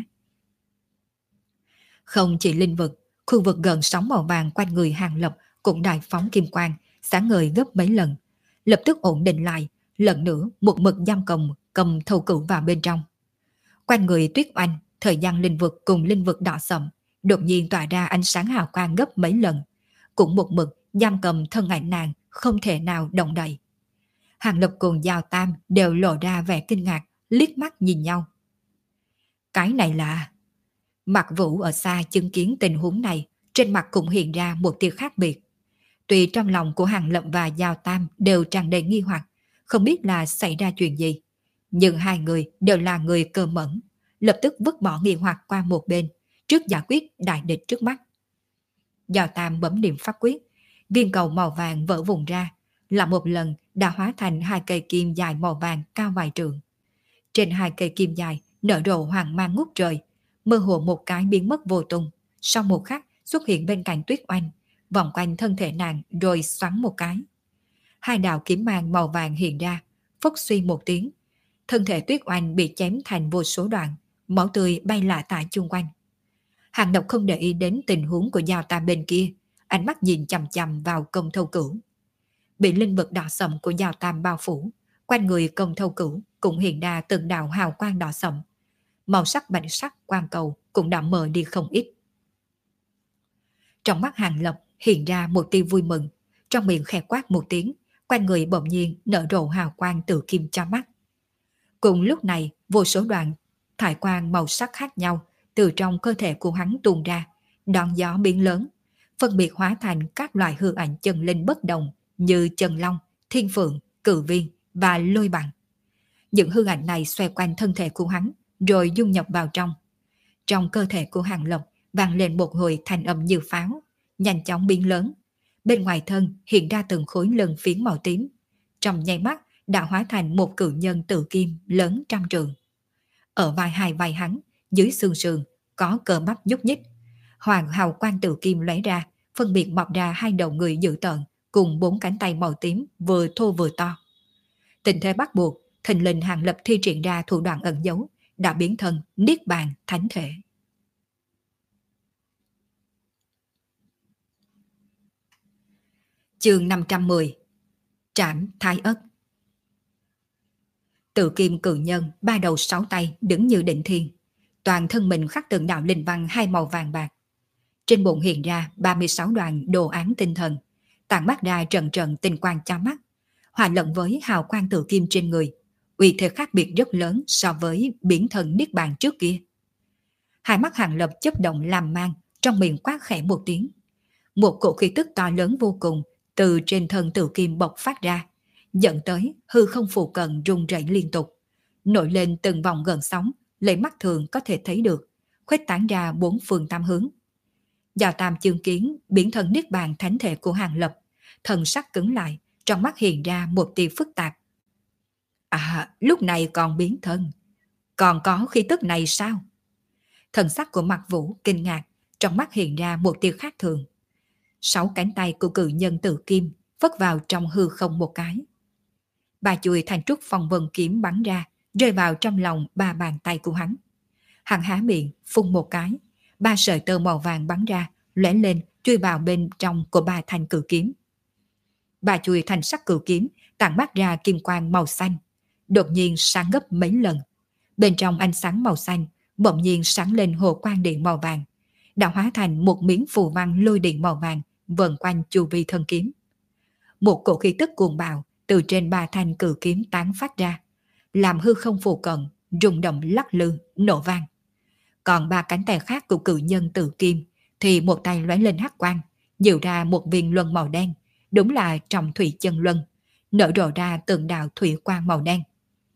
Không chỉ linh vực, khu vực gần sóng màu vàng quanh người Hàng Lập cũng đại phóng kim quang, sáng ngời gấp mấy lần, lập tức ổn định lại, lần nữa một mực giam cầm cầm thâu cửu vào bên trong. Quanh người Tuyết Oanh, thời gian linh vực cùng linh vực đỏ sậm đột nhiên tỏa ra ánh sáng hào quang gấp mấy lần, cũng một mực giam cầm thân ảnh nàng không thể nào động đậy. Hàng Lập cùng Giao Tam đều lộ ra vẻ kinh ngạc, liếc mắt nhìn nhau. Cái này là... Mạc Vũ ở xa chứng kiến tình huống này, trên mặt cũng hiện ra một tia khác biệt. Tuy trong lòng của Hàng Lập và Giao Tam đều tràn đầy nghi hoặc, không biết là xảy ra chuyện gì, nhưng hai người đều là người cơ mẫn, lập tức vứt bỏ nghi hoặc qua một bên, trước giải quyết đại địch trước mắt. Giao Tam bấm điểm pháp quyết, viên cầu màu vàng vỡ vụn ra, là một lần đã hóa thành hai cây kim dài màu vàng cao vài trượng. Trên hai cây kim dài nở rộ hoàng mang ngút trời, mơ hồ một cái biến mất vô tung, sau một khắc xuất hiện bên cạnh Tuyết Oanh, vòng quanh thân thể nàng rồi xoắn một cái. Hai đạo kiếm mang màu vàng hiện ra, phốc suy một tiếng, thân thể Tuyết Oanh bị chém thành vô số đoạn, máu tươi bay lả tả chung quanh. Hàng Lập không để ý đến tình huống của Giao Tam bên kia, ánh mắt nhìn chằm chằm vào Công Thâu Cửu. Bị linh vực đỏ sậm của Giao Tam bao phủ, quanh người Công Thâu Cửu cũng hiện ra từng đạo hào quang đỏ sậm. Màu sắc bạch sắc quang cầu cũng đã mờ đi không ít. Trong mắt Hàng Lập hiện ra một tia vui mừng, trong miệng khẽ quát một tiếng, quanh người bỗng nhiên nở rộ hào quang tự kim cho mắt. Cùng lúc này, vô số đoạn thải quang màu sắc khác nhau từ trong cơ thể của hắn tuôn ra, đón gió biến lớn, phân biệt hóa thành các loại hư ảnh chân linh bất đồng như chân long, thiên phượng, cự viên và lôi bằng. Những hư ảnh này xoay quanh thân thể của hắn, rồi dung nhập vào trong. Trong cơ thể của Hàng Lập vang lên một hồi thanh âm như pháo, nhanh chóng biến lớn. Bên ngoài thân hiện ra từng khối lân phiến màu tím. Trong nháy mắt đã hóa thành một cự nhân tự kim lớn trăm trượng. Ở vai hai vai hắn, dưới xương sườn có cơ bắp nhúc nhích. Hoàng hào quang tự kim lóe ra, phân biệt mọc ra hai đầu người dữ tợn cùng bốn cánh tay màu tím vừa thô vừa to. Tình thế bắt buộc, thình lình Hàng Lập thi triển ra thủ đoạn ẩn giấu, đã biến thân niết bàn thánh thể. Chương năm trăm mười. Trảm Thái Ất. Tự kim cự nhân ba đầu sáu tay đứng như định thiên, toàn thân mình khắc từng đạo linh văn hai màu vàng bạc. Trên bụng hiện ra ba mươi sáu đoàn đồ án tinh thần, tản mắt ra trận trận tinh quang cho mắt, hòa lẫn với hào quang tự kim trên người, uy thế khác biệt rất lớn so với biến thần niết bàn trước kia. Hai mắt Hàng Lập chớp động làm mang, trong miệng quát khẽ một tiếng. Một cổ khí tức to lớn vô cùng từ trên thân tự kim bộc phát ra, dẫn tới hư không phụ cận rung rẩy liên tục, nổi lên từng vòng gợn sóng, lấy mắt thường có thể thấy được, khuếch tán ra bốn phương tám hướng. Giao Tam chứng kiến biến thân niết bàn thánh thể của Hàng Lập, thần sắc cứng lại, trong mắt hiện ra một tia phức tạp. À, lúc này còn biến thân, còn có khí tức này sao? Thần sắc của Mạc Vũ kinh ngạc, trong mắt hiện ra một tia khác thường. Sáu cánh tay của cự nhân tự kim phất vào trong hư không một cái. Ba chuôi thành trúc phong vân kiếm bắn ra, rơi vào trong lòng ba bàn tay của hắn. Hắn há miệng phun một cái, ba sợi tơ màu vàng bắn ra, lóe lên chui vào bên trong của ba thanh cự kiếm. Ba chuôi thành sắc cự kiếm tản mát ra kim quang màu xanh, đột nhiên sáng gấp mấy lần. Bên trong ánh sáng màu xanh bỗng nhiên sáng lên hồ quang điện màu vàng, đã hóa thành một miếng phù văn lôi điện màu vàng vần quanh chu vi thân kiếm. Một cổ khí tức cuồng bạo từ trên ba thanh cự kiếm tán phát ra, làm hư không phù cận rung động lắc lư nổ vang. Còn ba cánh tay khác của cự nhân tự kim thì một tay lóe lên hắc quang, nhiều ra một viên luân màu đen, đúng là trọng thủy chân luân, nở rộ ra từng đạo thủy quang màu đen.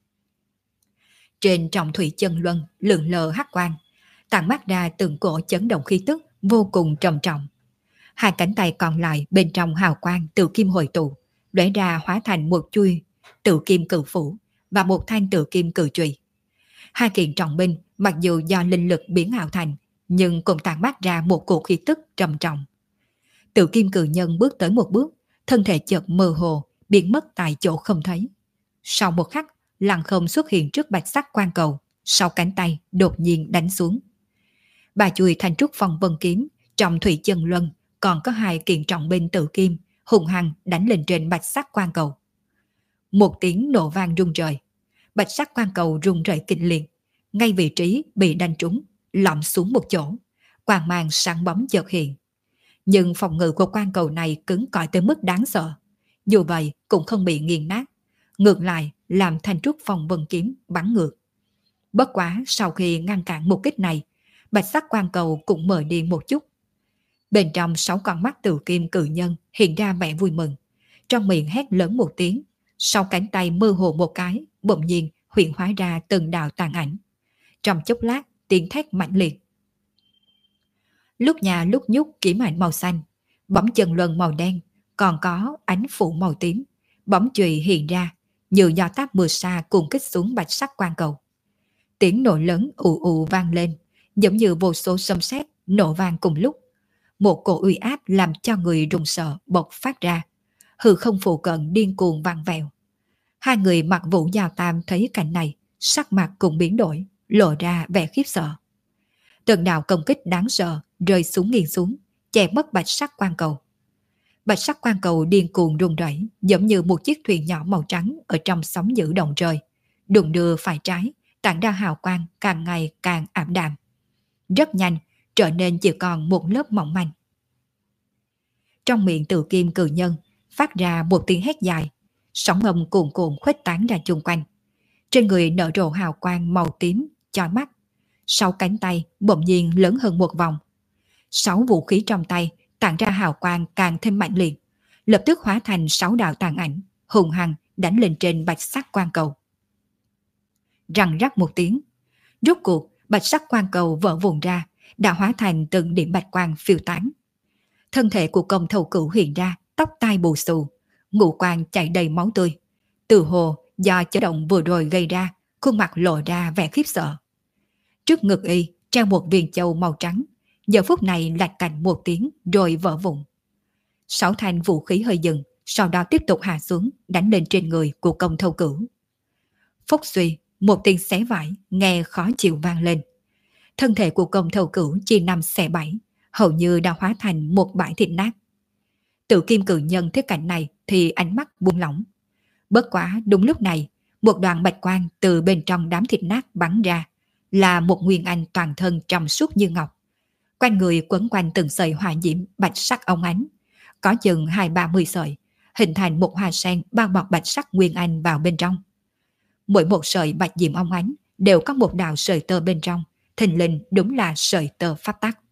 Trên trọng thủy chân luân lượn lờ hắc quang, tản mát ra từng cổ chấn động khí tức vô cùng trầm trọng. Hai cánh tay còn lại bên trong hào quang tự kim hội tụ, lóe ra hóa thành một chuôi tự kim cự phủ và một thanh tự kim cự chùy. Hai kiện trọng binh mặc dù do linh lực biến ảo thành, nhưng cũng tản mát ra một cổ khí tức trầm trọng. Tự kim cự nhân bước tới một bước, thân thể chợt mơ hồ, biến mất tại chỗ không thấy. Sau một khắc, lặng không xuất hiện trước bạch sắc quan cầu, sau cánh tay đột nhiên đánh xuống. Ba chuôi thành trúc phong vân kiếm trong thủy chân luân, còn có hai kiện trọng binh tự kim hùng hăng đánh lên trên bạch sắc quan cầu. Một tiếng nổ vang rung trời, bạch sắc quan cầu rung rẩy kịch liệt, ngay vị trí bị đánh trúng, lõm xuống một chỗ, quang mang sáng bóng chợt hiện. Nhưng phòng ngự của quan cầu này cứng cỏi tới mức đáng sợ, dù vậy cũng không bị nghiền nát, ngược lại làm thanh trúc phong vân kiếm bắn ngược. Bất quá sau khi ngăn cản một kích này, bạch sắc quan cầu cũng mở đi một chút. Bên trong sáu con mắt tự kim cự nhân hiện ra vẻ vui mừng, trong miệng hét lớn một tiếng, sau cánh tay mơ hồ một cái, bỗng nhiên hiện hóa ra từng đạo tàn ảnh. Trong chốc lát, tiếng thét mãnh liệt. Lúc nhà lúc nhúc kiếm ảnh màu xanh, bóng chân luân màu đen, còn có ánh phủ màu tím, bóng chùy hiện ra, như gió táp mưa xa cùng kích xuống bạch sắc quan cầu. Tiếng nổ lớn ù ù vang lên, giống như vô số sấm sét nổ vang cùng lúc. Một cổ uy áp làm cho người run sợ bộc phát ra, hư không phụ cận điên cuồng vang vẹo. Hai người mặc vũ Giao Tam thấy cảnh này, sắc mặt cũng biến đổi, lộ ra vẻ khiếp sợ. Từng đạo công kích đáng sợ rơi xuống nghiêng xuống, che mất bạch sắc quan cầu. Bạch sắc quan cầu điên cuồng rung rẩy, giống như một chiếc thuyền nhỏ màu trắng ở trong sóng dữ động trời, đụng đưa phải trái, tản ra hào quang càng ngày càng ảm đạm. Rất nhanh, trở nên chỉ còn một lớp mỏng manh. Trong miệng Tự Kim cự nhân phát ra một tiếng hét dài, sóng âm cuồn cuộn khuếch tán ra chung quanh. Trên người nở rộ hào quang màu tím chói mắt, sáu cánh tay bỗng nhiên lớn hơn một vòng. Sáu vũ khí trong tay tản ra hào quang càng thêm mạnh liệt, lập tức hóa thành sáu đạo tàn ảnh, hùng hăng đánh lên trên bạch sắc quan cầu. Răng rắc một tiếng, rốt cuộc bạch sắc quan cầu vỡ vụn ra, đã hóa thành từng điểm bạch quang phiêu tán. Thân thể của Công Thầu Cửu hiện ra, tóc tai bù xù, ngũ quan chảy đầy máu tươi. Từ hồ do chấn động vừa rồi gây ra, khuôn mặt lộ ra vẻ khiếp sợ. Trước ngực y treo một viên châu màu trắng, giờ phút này lạch cạnh một tiếng rồi vỡ vụn. Sáu thanh vũ khí hơi dừng, sau đó tiếp tục hạ xuống, đánh lên trên người của Công Thâu Cửu. Phốc suy, một tiếng xé vải nghe khó chịu vang lên. Thân thể của Công Thâu Cửu chia năm xẻ bảy, hầu như đã hóa thành một bãi thịt nát. Tự Kim cự nhân thấy cảnh này thì ánh mắt buông lỏng. Bất quá đúng lúc này, một đoàn bạch quang từ bên trong đám thịt nát bắn ra, là một nguyên anh toàn thân trong suốt như ngọc. Quanh người quấn quanh từng sợi hỏa diễm bạch sắc óng ánh, có chừng hai ba mươi sợi, hình thành một hoa sen bao bọc bạch sắc nguyên anh vào bên trong. Mỗi một sợi bạch diễm óng ánh đều có một đạo sợi tơ bên trong, thình lình đúng là sợi tơ pháp tắc.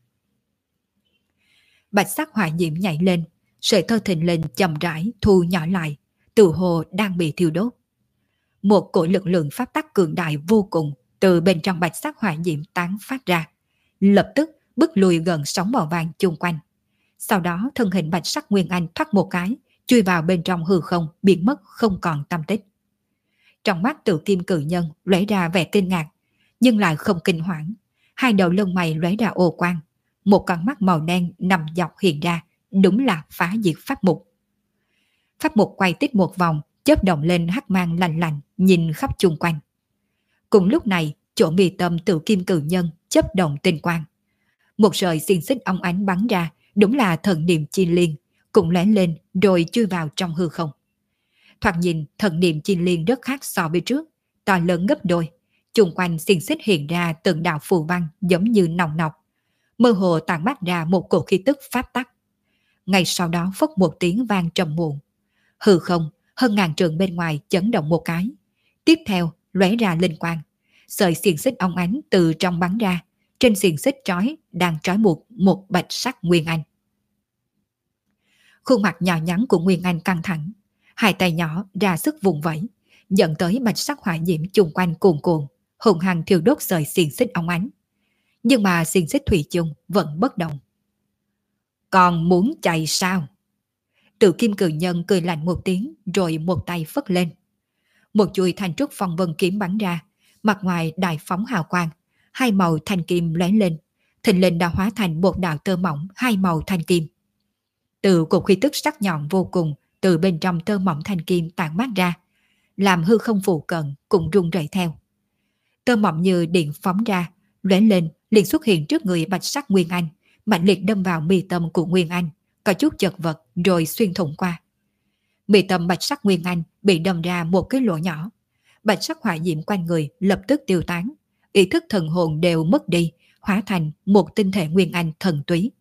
Bạch sắc hỏa diễm nhảy lên, sợi tơ thình lình chậm rãi thu nhỏ lại, tự hồ đang bị thiêu đốt. Một cỗ lực lượng pháp tắc cường đại vô cùng từ bên trong bạch sắc hỏa diễm tán phát ra, lập tức bức lùi gần sóng màu vàng chung quanh. Sau đó thân hình bạch sắc nguyên anh thoát một cái, chui vào bên trong hư không, biến mất không còn tăm tích. Trong mắt Tự Kim cự nhân lóe ra vẻ kinh ngạc, nhưng lại không kinh hoảng. Hai đầu lông mày lóe ra ô quang, một con mắt màu đen nằm dọc hiện ra, đúng là phá diệt pháp mục. Pháp mục quay tít một vòng, chớp động lên hắc mang lạnh lạnh, nhìn khắp chung quanh. Cùng lúc này, chỗ mi tâm Tự Kim cự nhân chớp động tinh quang. Một sợi xiên xích óng ánh bắn ra, đúng là thần niệm chi liên, cũng lóe lên rồi chui vào trong hư không. Thoạt nhìn, thần niệm chi liên rất khác so với trước, to lớn gấp đôi. Chung quanh xiên xích hiện ra từng đạo phù văn giống như nòng nọc, mơ hồ tản mát ra một cổ khí tức pháp tắc. Ngay sau đó phốc một tiếng vang trầm muộn, hư không hơn ngàn trượng bên ngoài chấn động một cái. Tiếp theo lóe ra linh quang, sợi xiên xích óng ánh từ trong bắn ra, trên xiên xích trói đang trói buộc một bạch sắc nguyên anh. Khuôn mặt nhỏ nhắn của Nguyên Anh căng thẳng, hai tay nhỏ ra sức vùng vẫy, dẫn tới bạch sắc hỏa diễm chung quanh cuồn cuộn, hùng hăng thiêu đốt sợi xiên xích óng ánh. Nhưng mà xiên xích thủy chung vẫn bất động. Còn muốn chạy sao? Tự Kim cự nhân cười lạnh một tiếng rồi một tay phất lên. Một chuôi thanh trúc phong vân kiếm bắn ra, mặt ngoài đại phóng hào quang, hai màu thanh kim lóe lên, thình lình đã hóa thành một đạo tơ mỏng hai màu thanh kim. Từ cột khí tức sắc nhọn vô cùng từ bên trong tơ mỏng thanh kim tản mát ra, làm hư không phụ cận cũng rung rẩy theo. Tơ mỏng như điện phóng ra, lóe lên liền xuất hiện trước người bạch sắc Nguyên Anh, mạnh liệt đâm vào mi tâm của Nguyên Anh, có chút chật vật rồi xuyên thủng qua. Mi tâm bạch sắc Nguyên Anh bị đâm ra một cái lỗ nhỏ, bạch sắc hỏa diễm quanh người lập tức tiêu tán, ý thức thần hồn đều mất đi, hóa thành một tinh thể Nguyên Anh thần túy.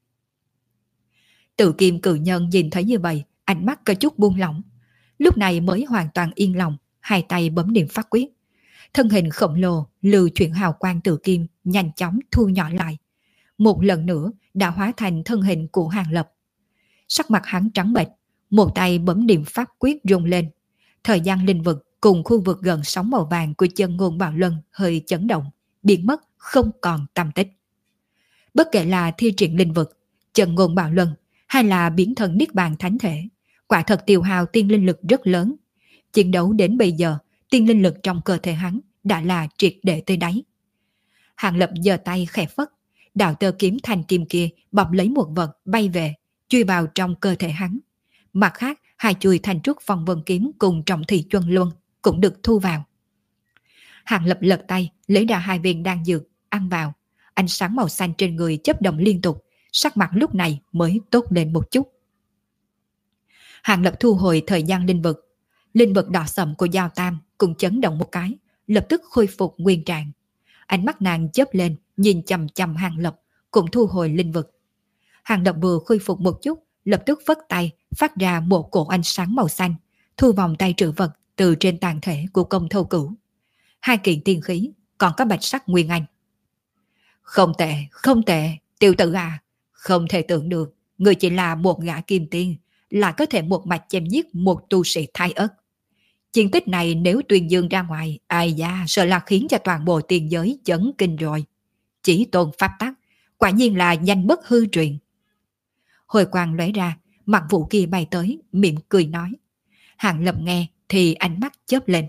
Tự Kim cự nhân nhìn thấy như vậy, ánh mắt có chút buông lỏng, lúc này mới hoàn toàn yên lòng, hai tay bấm niệm pháp quyết. Thân hình khổng lồ lưu chuyển hào quang Tự Kim nhanh chóng thu nhỏ lại, một lần nữa đã hóa thành thân hình của Hàng Lập. Sắc mặt hắn trắng bệch, một tay bấm niệm pháp quyết rung lên, thời gian linh vực cùng khu vực gần sóng màu vàng của chân ngôn bạo luân hơi chấn động, biến mất không còn tăm tích. Bất kể là thi triển linh vực, chân ngôn bạo luân hay là biến thần niết bàn thánh thể, quả thật tiêu hao tiên linh lực rất lớn. Chiến đấu đến bây giờ, tiên linh lực trong cơ thể hắn đã là triệt để tới đáy. Hàng Lập giơ tay khẽ phất, đạo tơ kiếm thành kim kia bọc lấy một vật bay về, chui vào trong cơ thể hắn. Mặt khác, hai chuôi thành trúc phong vân kiếm cùng trọng thị chuân luân cũng được thu vào. Hàng Lập lật tay lấy ra hai viên đan dược, ăn vào, Ánh sáng màu xanh trên người chớp động liên tục, sắc mặt lúc này mới tốt lên một chút. Hàng Lập thu hồi thời gian linh vực. Linh vực đỏ sậm của Giao Tam cũng chấn động một cái, lập tức khôi phục nguyên trạng. Ánh mắt nàng chớp lên, nhìn chằm chằm Hàng Lập, cũng thu hồi linh vực. Hàng Lập vừa khôi phục một chút, lập tức phất tay, phát ra một cổ ánh sáng màu xanh, thu vòng tay trữ vật từ trên tàn thể của công thâu cửu. Hai kiện tiên khí, còn có bạch sắc nguyên anh. Không tệ, không tệ, tiểu tử à, không thể tưởng được, người chỉ là một gã kim tiên, là có thể một mạch chém giết một tu sĩ thái ất. Chiến tích này nếu tuyên dương ra ngoài, ai da, sợ là khiến cho toàn bộ tiền giới chấn kinh rồi. Chỉ tôn pháp tắc, quả nhiên là danh bất hư truyền. Hồi quang lóe ra, mặt Vũ kia bay tới, mỉm cười nói. Hàng Lập nghe thì ánh mắt chớp lên.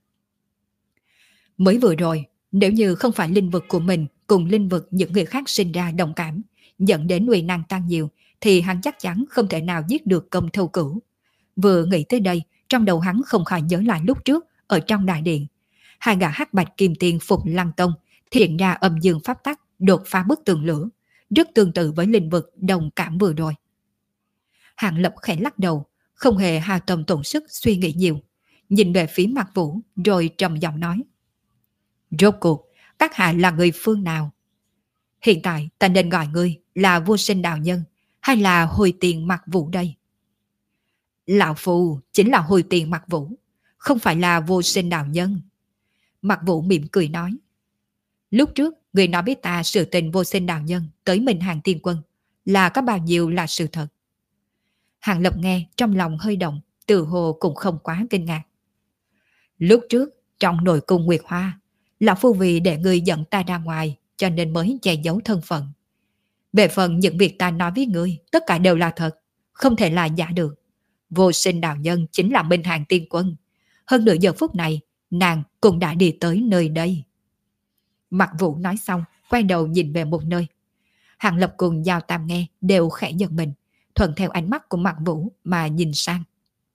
Mới vừa rồi, nếu như không phải linh vực của mình cùng linh vực những người khác sinh ra đồng cảm, dẫn đến uy năng tăng nhiều, thì hắn chắc chắn không thể nào giết được công thâu cửu. Vừa nghĩ tới đây, trong đầu hắn không khỏi nhớ lại lúc trước ở trong đại điện. Hai gã hắc bạch kim tiền phục lăng tông hiện ra âm dương pháp tắc đột phá bức tường lửa, rất tương tự với linh vực đồng cảm vừa rồi. Hàng Lập khẽ lắc đầu, không hề hao tâm tổn sức suy nghĩ nhiều, nhìn về phía Mạc Vũ rồi trầm giọng nói. Rốt cuộc, các hạ là người phương nào? Hiện tại ta nên gọi ngươi là vô sinh đạo nhân hay là hồi tiền Mạc Vũ đây? Lão Phu chính là hồi tiền Mạc Vũ, không phải là vô sinh đạo nhân. Mạc Vũ mỉm cười nói. Lúc trước, người nói với ta sự tình vô sinh đạo nhân tới Minh Hàng Tiên Quân là có bao nhiêu là sự thật. Hàng Lập nghe trong lòng hơi động, tự hồ cũng không quá kinh ngạc. Lúc trước, trong nội cung Nguyệt Hoa, Lão Phu vì để người dẫn ta ra ngoài cho nên mới che giấu thân phận. Về phần những việc ta nói với ngươi, tất cả đều là thật, không thể là giả được. Vô sinh đạo nhân chính là Minh Hàng Tiên Quân. Hơn nửa giờ phút này, nàng cũng đã đi tới nơi đây. Mạc Vũ nói xong, quay đầu nhìn về một nơi. Hàng Lập cùng Giao Tam nghe đều khẽ giật mình, thuận theo ánh mắt của Mạc Vũ mà nhìn sang.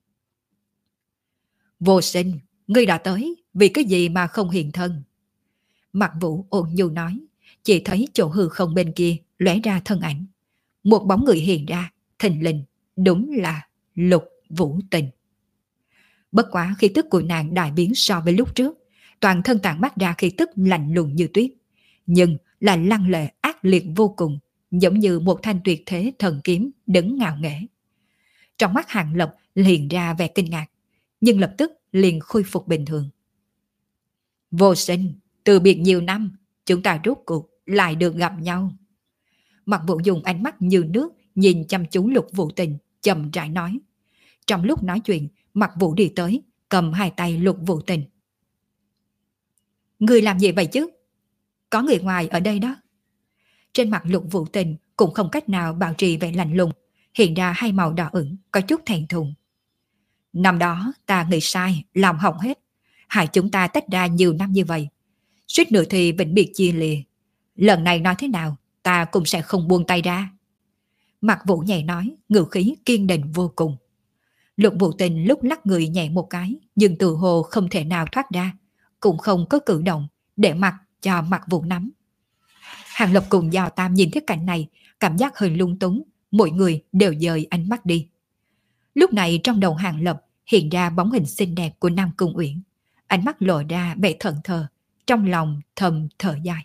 Vô sinh, ngươi đã tới, vì cái gì mà không hiện thân? Mạc Vũ ôn nhu nói, chỉ thấy chỗ hư không bên kia lóe ra thân ảnh. Một bóng người hiện ra, thình lình, đúng là Lục Vũ Tình. Bất quá khí tức của nàng đại biến so với lúc trước, toàn thân tản mát ra khí tức lạnh lùng như tuyết, nhưng là lăng lệ ác liệt vô cùng, giống như một thanh tuyệt thế thần kiếm đứng ngạo nghễ. Trong mắt Hàng Lập liền ra vẻ kinh ngạc, nhưng lập tức liền khôi phục bình thường. Vô sinh, từ biệt nhiều năm, chúng ta rốt cuộc lại được gặp nhau. Mạc Vũ dùng ánh mắt như nước nhìn chăm chú Lục Vũ Tình, chậm rãi nói. Trong lúc nói chuyện, Mạc Vũ đi tới, cầm hai tay Lục Vũ Tình. Người làm gì vậy chứ? Có người ngoài ở đây đó. Trên mặt Lục Vũ Tình cũng không cách nào bảo trì vẻ lạnh lùng, hiện ra hai màu đỏ ửng, có chút thẹn thùng. Năm đó ta nghĩ sai, làm hỏng hết, hại chúng ta tách ra nhiều năm như vậy, suýt nữa thì vĩnh biệt chia lìa. Lần này nói thế nào, ta cũng sẽ không buông tay ra. Mạc Vũ nhẹ nói, ngữ khí kiên định vô cùng. Lục Vũ Tình lúc lắc người nhẹ một cái, nhưng tự hồ không thể nào thoát ra, cũng không có cử động để mặc cho Mạc Vũ nắm. Hàng Lập cùng Giao Tam nhìn thấy cảnh này, cảm giác hơi lung túng, mỗi người đều dời ánh mắt đi. Lúc này trong đầu Hàng Lập hiện ra bóng hình xinh đẹp của Nam Cung Uyển, ánh mắt lộ ra vẻ thẫn thờ, trong lòng thầm thở dài.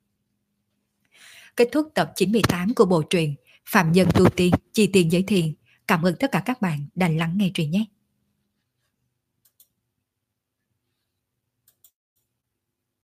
Kết thúc tập chín mươi tám của bộ truyện Phạm Nhân Tu Tiên Chi Tiên Giới Thiền. Cảm ơn tất cả các bạn đã lắng nghe truyện nhé.